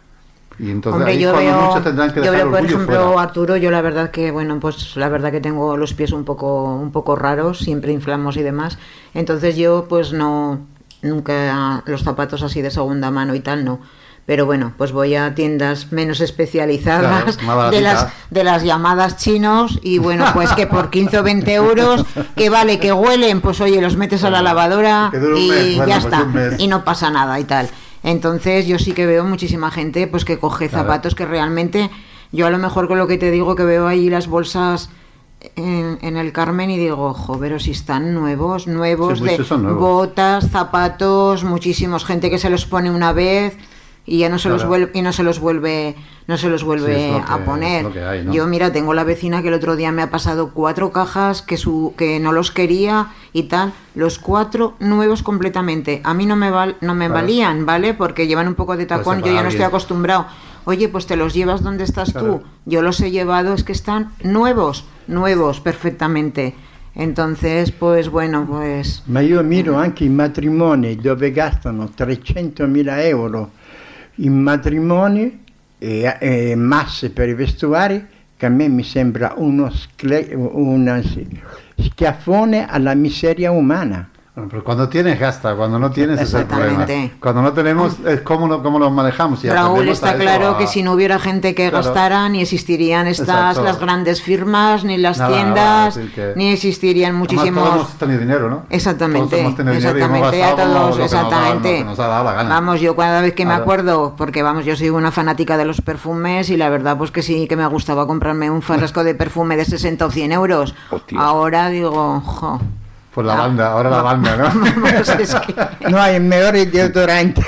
Y entonces Hombre, ahí yo cuando veo, muchos tendrán que yo dejar veo el por orgullo ejemplo, fuera. Arturo, yo la verdad que, bueno, pues la verdad que tengo los pies un poco, un poco raros, siempre inflamos y demás. Entonces yo, pues no, nunca los zapatos así de segunda mano y tal, no. Pero bueno, pues voy a tiendas menos especializadas, Claro, más de las baratitas. de las llamadas chinos, y bueno, pues que por quince o veinte euros, que vale, que huelen, pues oye, los metes a la lavadora Que dure un y mes, bueno, ya pues está, un mes. y no pasa nada y tal. Entonces yo sí que veo muchísima gente pues que coge Claro. zapatos que realmente, yo a lo mejor con lo que te digo, que veo ahí las bolsas en, en el Carmen y digo, jo, pero si están nuevos, nuevos, Sí, de muchos son nuevos. botas, zapatos, muchísimos, gente que se los pone una vez y ya no se los Claro. vuelve y no se los vuelve no se los vuelve Sí, es lo que- a poner. es lo que hay, ¿no? Yo mira, tengo la vecina que el otro día me ha pasado cuatro cajas que su que no los quería y tal, los cuatro nuevos completamente. A mí no me val, no me Claro. valían, ¿vale? Porque llevan un poco de Pues tacón, para yo ya no alguien. estoy acostumbrado. Oye, pues te los llevas donde estás Claro. tú. Yo los he llevado, es que están nuevos, nuevos perfectamente. Entonces, pues bueno, pues Ma io miro anche i matrimoni dove gastano trecentomila euro in matrimoni e, e masse per i vestuari, che a me mi sembra uno scle- una, sì, schiaffone alla miseria umana. Bueno, pero cuando tienes, gasta. Cuando no tienes, es el problema. Exactamente. Cuando no tenemos, es cómo, lo- cómo los manejamos. Y Raúl, aprendemos está a eso, claro a- que si no hubiera gente que Claro. gastara, ni existirían estas Exacto. las grandes firmas, ni las Nada, nada, tiendas, es decir que- ni existirían Además, muchísimos. todos hemos tenido dinero, ¿no? Exactamente, Todos hemos tenido dinero y hemos exactamente, a gastado como todos, lo que nos ha- exactamente. lo que nos ha dado la gana. Vamos, yo cada vez que me Claro. acuerdo, porque vamos, yo soy una fanática de los perfumes y la verdad pues que sí que me gustaba comprarme un frasco de perfume de sesenta o cien euros. Ahora digo, jo. Pues la banda, ahora la banda, ¿no? Vamos, es que- No hay mejores deodorantes.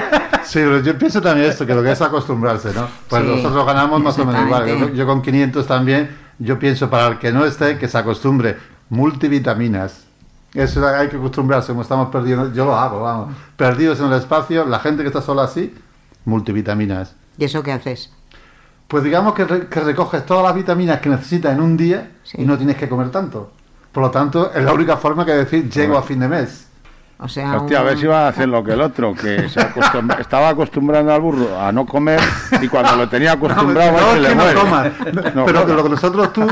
Sí, pero yo pienso también esto, que lo que es acostumbrarse, ¿no? Pues Sí, nosotros ganamos más o menos igual. Yo, exactamente. yo con quinientos también, yo pienso para el que no esté, que se acostumbre. Multivitaminas. Eso hay que acostumbrarse, como estamos perdidos. Yo lo hago, vamos. Perdidos en el espacio, la gente que está sola así, multivitaminas. ¿Y eso qué haces? Pues digamos que, re- que recoges todas las vitaminas que necesitas en un día y no tienes que comer tanto. Por lo tanto, es la única forma que decir llego a fin de mes. O sea, hostia, un... a ver si va a hacer lo que el otro, que se acostumbra, estaba acostumbrando al burro a no comer y cuando lo tenía acostumbrado no, no, se le no muere. No comas. No, pero que lo que nosotros tú...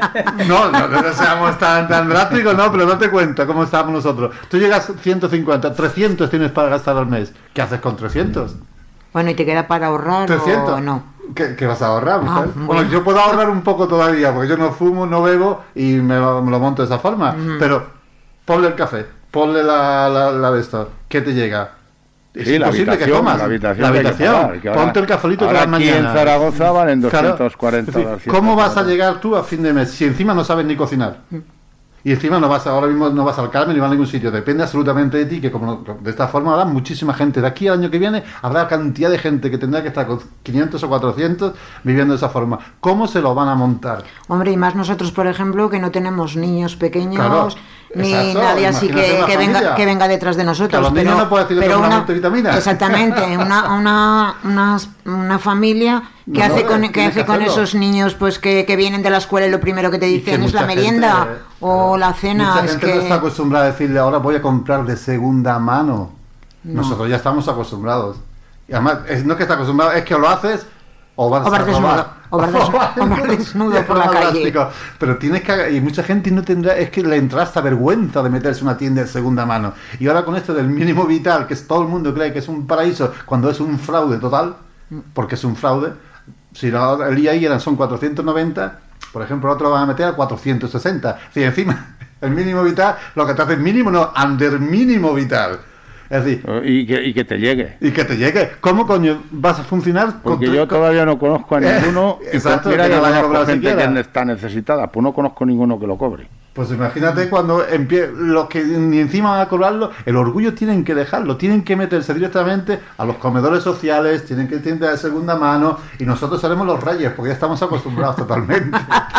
No, no, no seamos tan, tan drásticos, no, pero date cuenta cómo estábamos nosotros. Tú llegas ciento cincuenta, trescientos tienes para gastar al mes. ¿Qué haces con trescientos? Bueno, ¿y te queda para ahorrar trescientos o no? ¿Qué, qué vas a ahorrar? Ah, bueno. bueno. yo puedo ahorrar un poco todavía, porque yo no fumo, no bebo y me, me lo monto de esa forma. Mm. Pero ponle el café, ponle la, la, la de esto. ¿Qué te llega? Es sí, imposible que comas. La habitación. La habitación. Pagar, que ahora, ponte el cafelito todas las mañanas. Aquí en Zaragoza valen doscientos cuarenta. Claro. Es decir, ¿cómo vas a llegar tú a fin de mes si encima no sabes ni cocinar? Mm. Y encima no vas ahora mismo no vas al Carmen ni vas a ningún sitio. Depende absolutamente de ti, que como de esta forma habrá muchísima gente. De aquí al año que viene habrá cantidad de gente que tendrá que estar con quinientos o cuatrocientos viviendo de esa forma. ¿Cómo se lo van a montar? Hombre, y más nosotros, por ejemplo, que no tenemos niños pequeños, claro, ni exacto, nadie así que, que venga que venga detrás de nosotros. Que a los pero, niños no puede decirle pero una, una multivitamina. Exactamente, una, una, una, una familia que no, hace con, que hace con esos niños pues que, que vienen de la escuela y lo primero que te dicen que es la merienda gente, o la cena. Mucha es gente que... no está acostumbrada a decirle ahora voy a comprar de segunda mano. No. Nosotros ya estamos acostumbrados. Y además, es, no es que está acostumbrado, es que o lo haces o vas, o vas a desnudo, o vas desnudo, o vas desnudo por la calle. Pero tienes que, y mucha gente no tendrá, es que le entra hasta vergüenza de meterse en una tienda de segunda mano. Y ahora con esto del mínimo vital, que es, todo el mundo cree que es un paraíso, cuando es un fraude total, porque es un fraude. Si no, el I A I eran, son cuatrocientos noventa, por ejemplo, otro van a meter a cuatrocientos sesenta. Si encima el mínimo vital, lo que te hace es mínimo, no, under mínimo vital. Es decir, y que, y que te llegue. Y que te llegue. ¿Cómo coño vas a funcionar? Porque con yo todavía no conozco a ninguno. Eh, exacto, mira que que no conozco cobrar gente siquiera. que está necesitada, pues no conozco ninguno que lo cobre. Pues imagínate cuando empie los que ni encima van a cobrarlo, el orgullo tienen que dejarlo, tienen que meterse directamente a los comedores sociales, tienen que tiendas de segunda mano y nosotros seremos los reyes, porque ya estamos acostumbrados totalmente.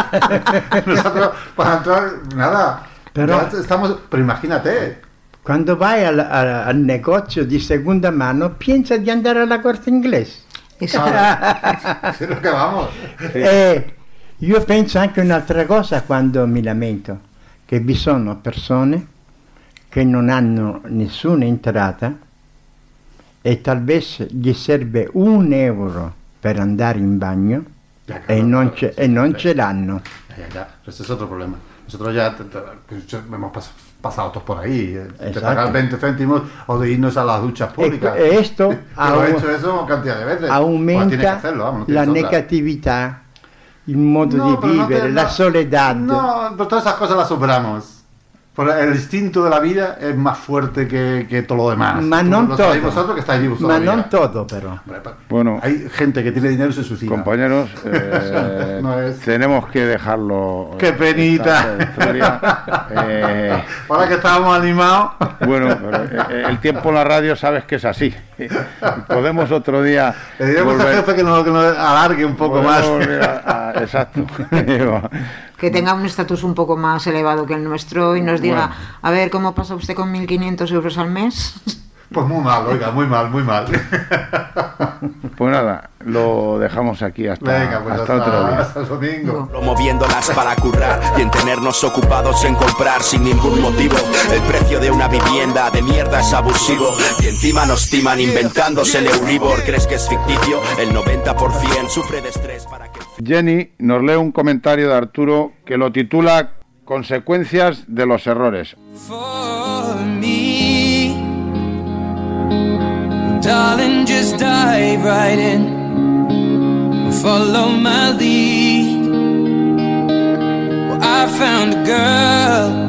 Nosotros para entrar, nada, pero, estamos, pero imagínate. Quando vai al, al, al negozio di seconda mano, pensa di andare alla Corte Inglese. Claro. Sì, che vamos. E io penso anche un'altra cosa quando mi lamento, che vi sono persone che non hanno nessuna entrata e talvez gli serve un euro per andare in bagno ya, claro, e non, claro, ce, sí, e non sí. ce l'hanno. Ya, ya, ese es otro problema. Nosotros ya te, te, hemos pasado, pasado todos por ahí, de pagar veinte céntimos o de irnos a las duchas públicas. E esto he hecho eso cantidad de veces. aumenta pues que hacerlo, vamos, no la otra. negatività, il modo no, di vivere, no te, la no, soledad. No, pero todas esas cosas las superamos. El instinto de la vida es más fuerte que, que todo lo demás. Ma non lo todo. Vosotros que estáis vivos Ma todavía. non todo, pero. Bueno, hay gente que tiene dinero y se suicida. Compañeros, eh, no es... tenemos que dejarlo. ¡Qué penita! eh, Ahora que estábamos animados. Bueno, pero, eh, el tiempo en la radio sabes que es así. Podemos otro día. Le diremos al jefe que nos, que nos alargue un poco más. A, a, exacto. Que tenga un estatus un poco más elevado que el nuestro y nos diga, bueno. A ver, ¿cómo pasa usted con mil quinientos euros al mes? Pues muy mal, oiga, muy mal, muy mal. Pues nada, lo dejamos aquí hasta, Venga, pues hasta, hasta otro día. Hasta el domingo. Promoviéndolas para currar y en tenernos ocupados en comprar sin ningún motivo. El precio de una vivienda de mierda es abusivo y encima nos timan inventándose el Euribor. ¿Crees que es ficticio? El noventa por ciento sufre de estrés para que... Jenny nos lee un comentario de Arturo que lo titula Consecuencias de los errores. For me, darling, just dive right in, follow my lead. Well, I found a girl,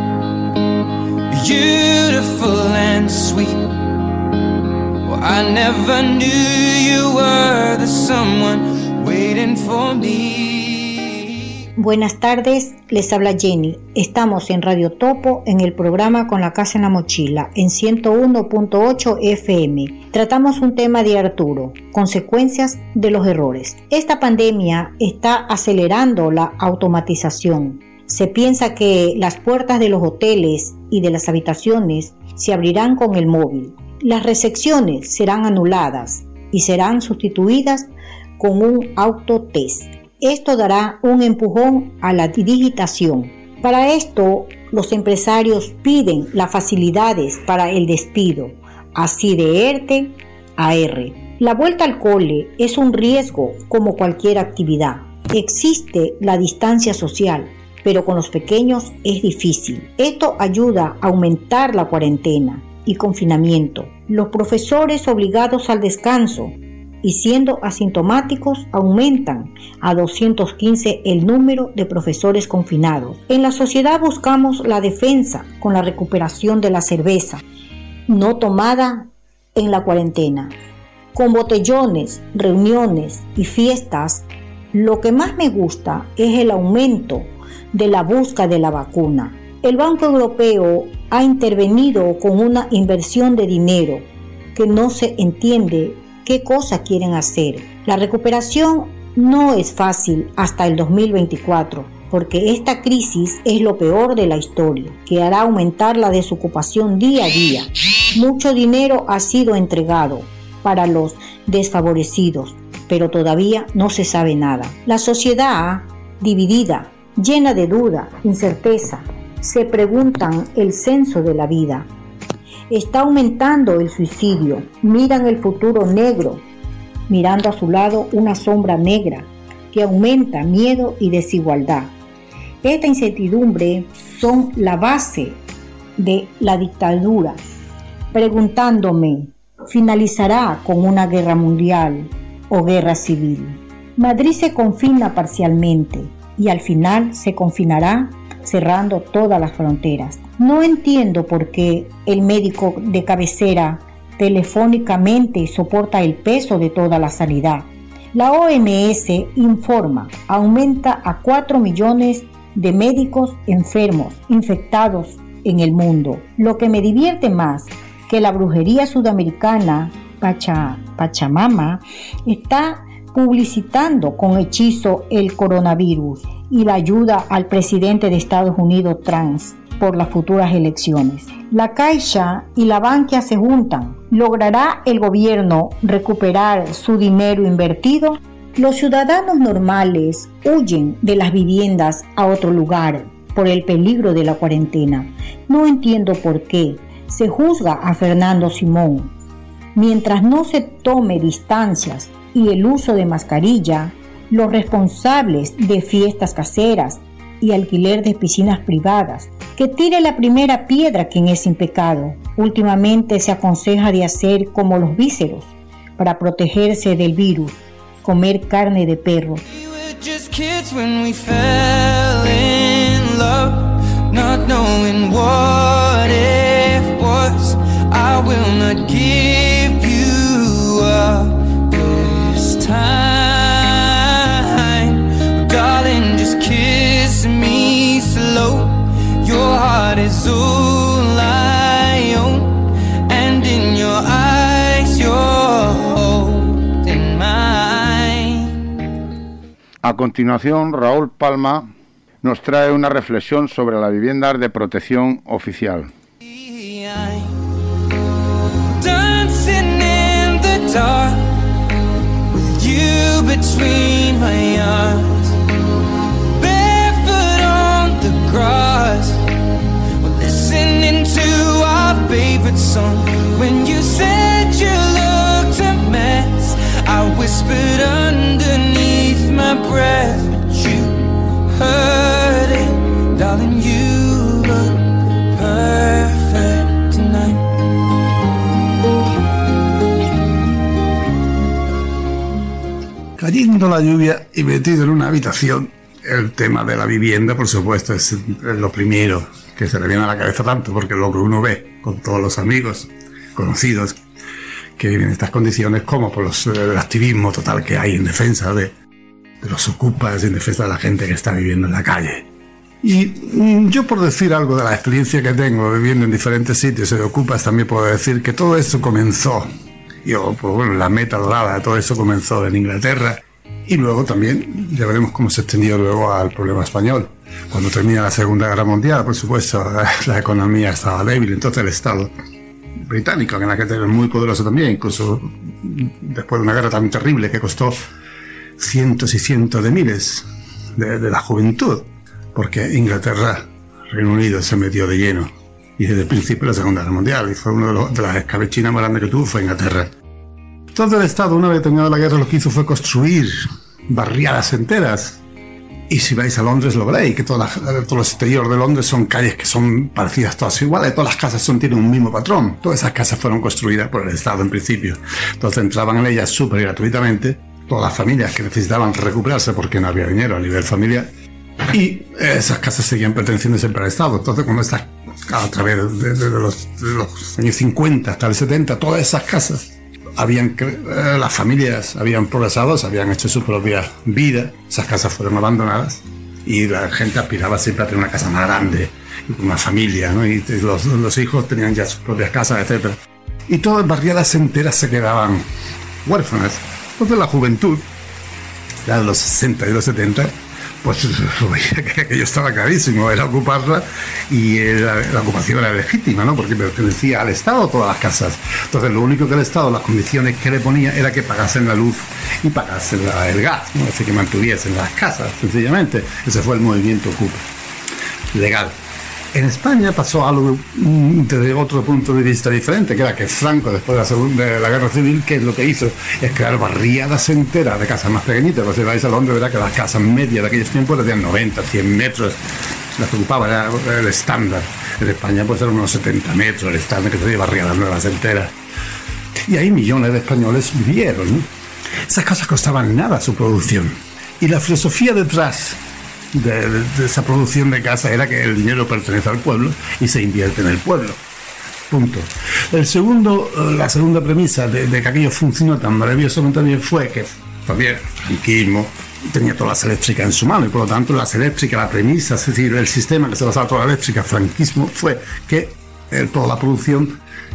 beautiful and sweet. Well, I never knew you were the someone waiting for me. Buenas tardes, les habla Jenny. Estamos en Radio Topo en el programa Con la Casa en la Mochila en ciento uno punto ocho F M. Tratamos un tema de Arturo, consecuencias de los errores. Esta pandemia está acelerando la automatización. Se piensa que las puertas de los hoteles y de las habitaciones se abrirán con el móvil. Las recepciones serán anuladas y serán sustituidas con un autotest. Esto dará un empujón a la digitación. Para esto, los empresarios piden las facilidades para el despido, así de ERTE a R. La vuelta al cole es un riesgo como cualquier actividad. Existe la distancia social, pero con los pequeños es difícil. Esto ayuda a aumentar la cuarentena y confinamiento. Los profesores obligados al descanso y siendo asintomáticos aumentan a doscientos quince el número de profesores confinados. En la sociedad buscamos la defensa con la recuperación de la cerveza no tomada en la cuarentena. Con botellones, reuniones y fiestas, lo que más me gusta es el aumento de la búsqueda de la vacuna. El Banco Europeo ha intervenido con una inversión de dinero que no se entiende qué cosa quieren hacer. La recuperación no es fácil hasta el dos mil veinticuatro, porque esta crisis es lo peor de la historia, que hará aumentar la desocupación día a día. Mucho dinero ha sido entregado para los desfavorecidos, pero todavía no se sabe nada. La sociedad dividida, llena de duda, incerteza, se preguntan el censo de la vida. Está aumentando el suicidio, miran el futuro negro, mirando a su lado una sombra negra que aumenta miedo y desigualdad. Esta incertidumbre son la base de la dictadura, preguntándome, ¿finalizará con una guerra mundial o guerra civil? Madrid se confina parcialmente y al final se confinará cerrando todas las fronteras. No entiendo por qué el médico de cabecera telefónicamente soporta el peso de toda la sanidad. La O M S informa, aumenta a cuatro millones de médicos enfermos, infectados en el mundo. Lo que me divierte más que la brujería sudamericana Pacha, Pachamama está publicitando con hechizo el coronavirus y la ayuda al presidente de Estados Unidos, Trump, por las futuras elecciones. La Caixa y la Bankia se juntan. ¿Logrará el gobierno recuperar su dinero invertido? Los ciudadanos normales huyen de las viviendas a otro lugar por el peligro de la cuarentena. No entiendo por qué se juzga a Fernando Simón. Mientras no se tome distancias y el uso de mascarilla, los responsables de fiestas caseras y alquiler de piscinas privadas, que tire la primera piedra quien es sin pecado. Últimamente se aconseja de hacer como los vísceros para protegerse del virus, comer carne de perro. I will not give you up this time, darling, just kiss me slow. Your heart is all I own, and in your eyes you're holding mine. A continuación, Raúl Palma nos trae una reflexión sobre las viviendas de protección oficial. Dark, with you between my arms, barefoot on the grass, we're listening to our favorite song. When you said you looked a mess, I whispered underneath my breath, but you heard it, darling, you look perfect tonight. Cayendo la lluvia y metido en una habitación, el tema de la vivienda, por supuesto, es lo primero que se le viene a la cabeza, tanto porque lo que uno ve con todos los amigos, conocidos, que viven en estas condiciones, como por los, el activismo total que hay en defensa de, de los ocupas, en defensa de la gente que está viviendo en la calle. Y yo, por decir algo de la experiencia que tengo viviendo en diferentes sitios de ocupas, también puedo decir que todo esto comenzó, yo, pues bueno, la meta dorada de todo eso comenzó en Inglaterra, y luego también ya veremos cómo se extendió luego al problema español. Cuando termina la Segunda Guerra Mundial, por supuesto, la economía estaba débil, entonces el Estado británico, en aquel tiempo muy poderoso también, incluso después de una guerra tan terrible que costó cientos y cientos de miles de, de la juventud, porque Inglaterra, Reino Unido se metió de lleno y desde el principio de la Segunda Guerra Mundial, y fue una de, los, de las escabechinas más grandes que tuvo fue Inglaterra. Todo el Estado, una vez terminada la guerra, lo que hizo fue construir barriadas enteras. Y si vais a Londres lo veréis, que toda la, todo el exterior de Londres son calles que son parecidas todas iguales, todas las casas son, tienen un mismo patrón. Todas esas casas fueron construidas por el Estado en principio. Entonces entraban en ellas súper gratuitamente todas las familias que necesitaban recuperarse porque no había dinero a nivel familiar. Y esas casas seguían perteneciendo siempre al Estado. Entonces cuando estas, a través de, de, de, los, de los años cincuenta hasta el setenta, todas esas casas habían, eh, las familias habían progresado, habían hecho su propia vida, esas casas fueron abandonadas y la gente aspiraba siempre a tener una casa más grande, una familia, ¿no? Y los, los hijos tenían ya sus propias casas, etcétera. Y todas barriadas enteras se quedaban huérfanas. Entonces la juventud, ya de los sesenta y los setenta, pues veía que aquello estaba clarísimo, era ocuparla y era, la ocupación era legítima, ¿no? Porque pertenecía al Estado todas las casas. Entonces lo único que el Estado, las condiciones que le ponía era que pagasen la luz y pagasen la, el gas, ¿no? Es decir, que mantuviesen las casas, sencillamente. Ese fue el movimiento Ocupa, legal. En España pasó algo desde otro punto de vista diferente, que era que Franco, después de la, segunda, de la Guerra Civil, que es lo que hizo, es crear barriadas enteras de casas más pequeñitas. Pues si vais a Londres, verá que las casas medias de aquellos tiempos tenían noventa, cien metros, las que ocupaba era el estándar. En España pues eran unos setenta metros el estándar, que tenía barriadas nuevas enteras. Y ahí millones de españoles vivieron, ¿no? Esas casas costaban nada su producción. Y la filosofía detrás De, de, de esa producción de casa era que el dinero pertenece al pueblo y se invierte en el pueblo. Punto. El segundo, la segunda premisa de, de que aquello funcionó tan maravillosamente bien fue que también el franquismo tenía todas las eléctricas en su mano y por lo tanto las eléctricas, la premisa, es decir, el sistema que se basaba toda la eléctrica, franquismo, fue que eh, toda la producción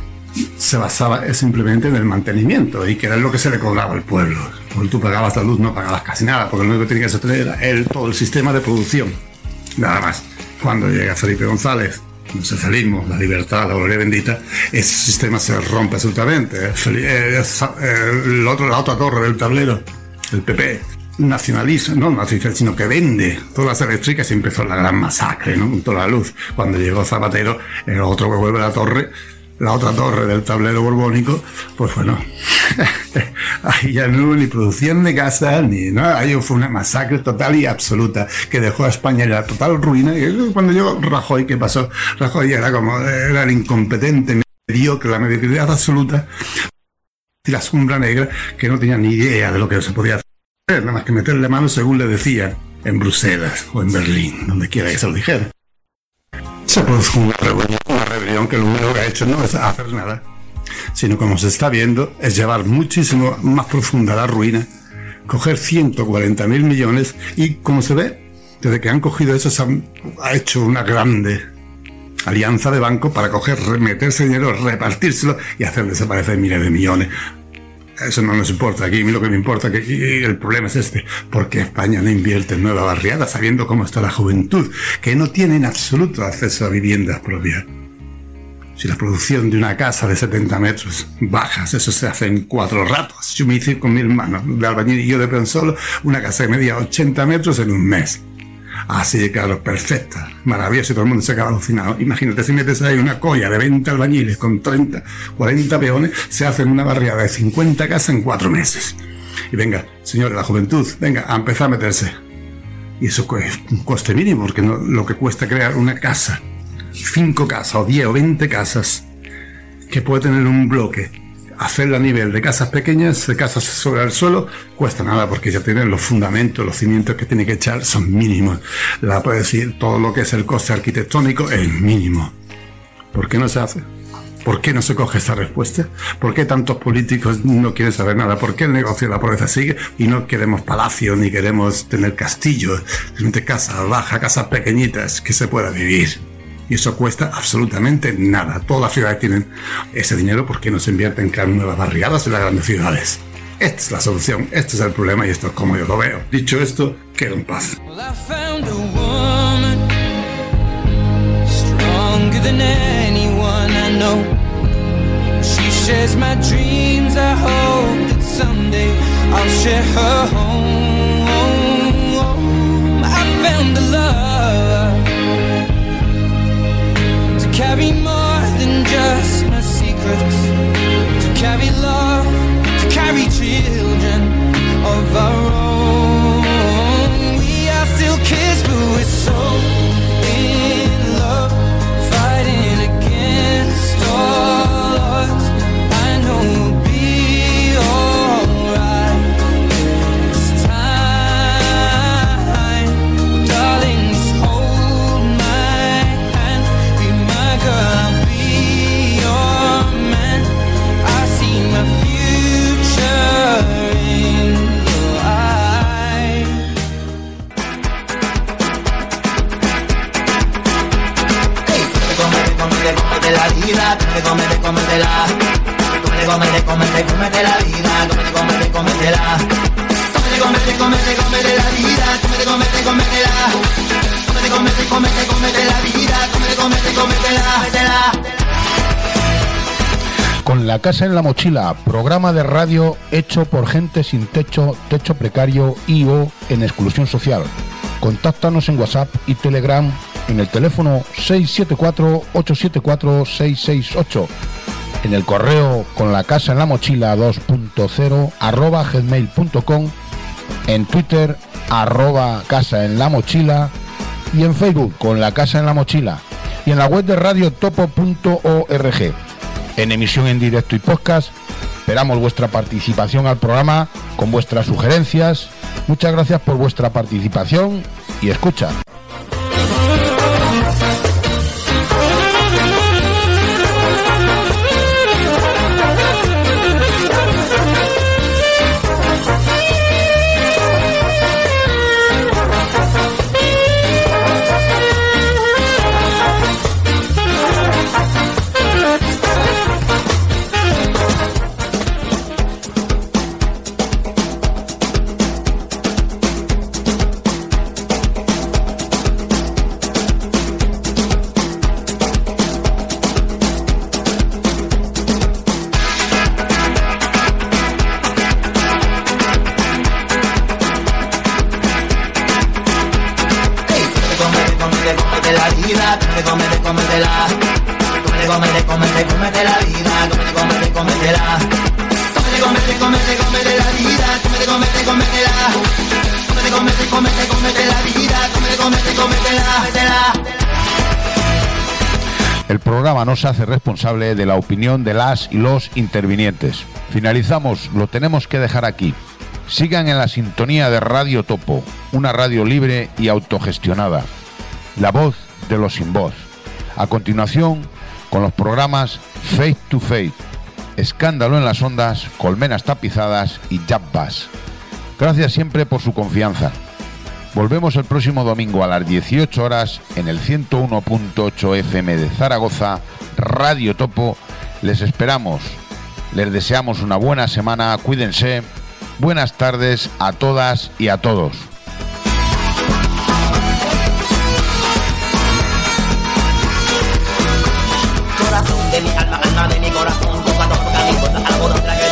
se basaba simplemente en el mantenimiento y que era lo que se le cobraba al pueblo. Cuando tú pagabas la luz no pagabas casi nada, porque lo único que tenía que sostener era el, todo el sistema de producción, nada más. Cuando llega Felipe González, el socialismo, la libertad, la gloria bendita, ese sistema se rompe absolutamente. El otro, la otra torre del tablero, el P P, nacionaliza, no nacionaliza, sino que vende todas las eléctricas y empezó la gran masacre, ¿no? Con toda la luz. Cuando llegó Zapatero, el otro que vuelve a la torre, la otra torre del tablero borbónico, pues bueno, ahí ya no hubo ni producción de casa, ni nada, ahí fue una masacre total y absoluta, que dejó a España en la total ruina. Y cuando llegó Rajoy, ¿qué pasó? Rajoy era como, era el incompetente, mediocre, la mediocridad absoluta, y la sombra negra, que no tenía ni idea de lo que se podía hacer, nada más que meterle mano según le decían, en Bruselas o en Berlín, donde quiera que se lo dijera. Se produjo una rebelión, una rebelión que lo único que ha hecho no es hacer nada, sino como se está viendo, es llevar muchísimo más profunda la ruina, coger ciento cuarenta mil millones y, como se ve, desde que han cogido eso se han, ha hecho una grande alianza de bancos para coger, meterse dinero, repartírselo y hacer desaparecer miles de millones. Eso no nos importa aquí, a mí lo que me importa, que el problema es este, porque España no invierte en nueva barriada sabiendo cómo está la juventud, que no tiene en absoluto acceso a viviendas propias. Si la producción de una casa de setenta metros bajas, eso se hace en cuatro ratos. Yo me hice con mi hermano de albañil y yo de plan solo una casa que medía ochenta metros en un mes. Así de claro, perfecta, maravilloso, y todo el mundo se acaba alucinado. Imagínate si metes ahí una colla de veinte albañiles con treinta, cuarenta peones, se hacen una barriada de cincuenta casas en cuatro meses. Y venga, señores, la juventud, venga, a empezar a meterse. Y eso es un coste mínimo, porque no, lo que cuesta crear una casa, cinco casas, o diez o veinte casas, que puede tener un bloque, hacerla a nivel de casas pequeñas, de casas sobre el suelo, cuesta nada porque ya tienen los fundamentos, los cimientos que tiene que echar son mínimos. La puede decir, todo lo que es el coste arquitectónico es mínimo. ¿Por qué no se hace? ¿Por qué no se coge esta respuesta? ¿Por qué tantos políticos no quieren saber nada? ¿Por qué el negocio de la pobreza sigue y no queremos palacios ni queremos tener castillos? Simplemente casas bajas, casas pequeñitas que se pueda vivir. Y eso cuesta absolutamente nada. Todas las ciudades tienen ese dinero porque no se invierte en crear nuevas barriadas en las grandes ciudades. Esta es la solución, este es el problema y esto es como yo lo veo. Dicho esto, quedo en paz. Well, I found a woman stronger than anyone I know. She shares my dreams. I hope that someday I'll share her home. I found a love cómete la vida, cómete, cómete, cómetela. Cómete, cómete, cómete, cómete la vida, cómete, cómete, cómetela. Cómete, cómete, cómete, cómete la vida, cómete, cómete, cómetela. Cómete, cómete, cómete, cómete la vida, cómete, cómete, cómetela, cómetela. Con La Casa en la Mochila, programa de radio hecho por gente sin techo, techo precario y o en exclusión social. Contáctanos en WhatsApp y Telegram en el teléfono seis siete cuatro, ocho siete cuatro, seis seis ocho, en el correo con la casa en la mochila dos punto cero arroba gmail punto com, en Twitter arroba casa en la mochila y en Facebook con La Casa en la Mochila y en la web de radio topo punto org. En emisión en directo y podcast, esperamos vuestra participación al programa con vuestras sugerencias. Muchas gracias por vuestra participación y escucha. El programa no se hace responsable de la opinión de las y los intervinientes. Finalizamos, lo tenemos que dejar aquí. Sigan en la sintonía de Radio Topo, una radio libre y autogestionada. La voz de los sin voz. A continuación, con los programas Face to Face, Escándalo en las Ondas, Colmenas Tapizadas y Jab Bass. Gracias siempre por su confianza. Volvemos el próximo domingo a las dieciocho horas en el ciento uno punto ocho F M de Zaragoza, Radio Topo. Les esperamos. Les deseamos una buena semana. Cuídense. Buenas tardes a todas y a todos. Corazón de mi alma, alma de mi corazón, toca, toca mi cosa, algo de otra que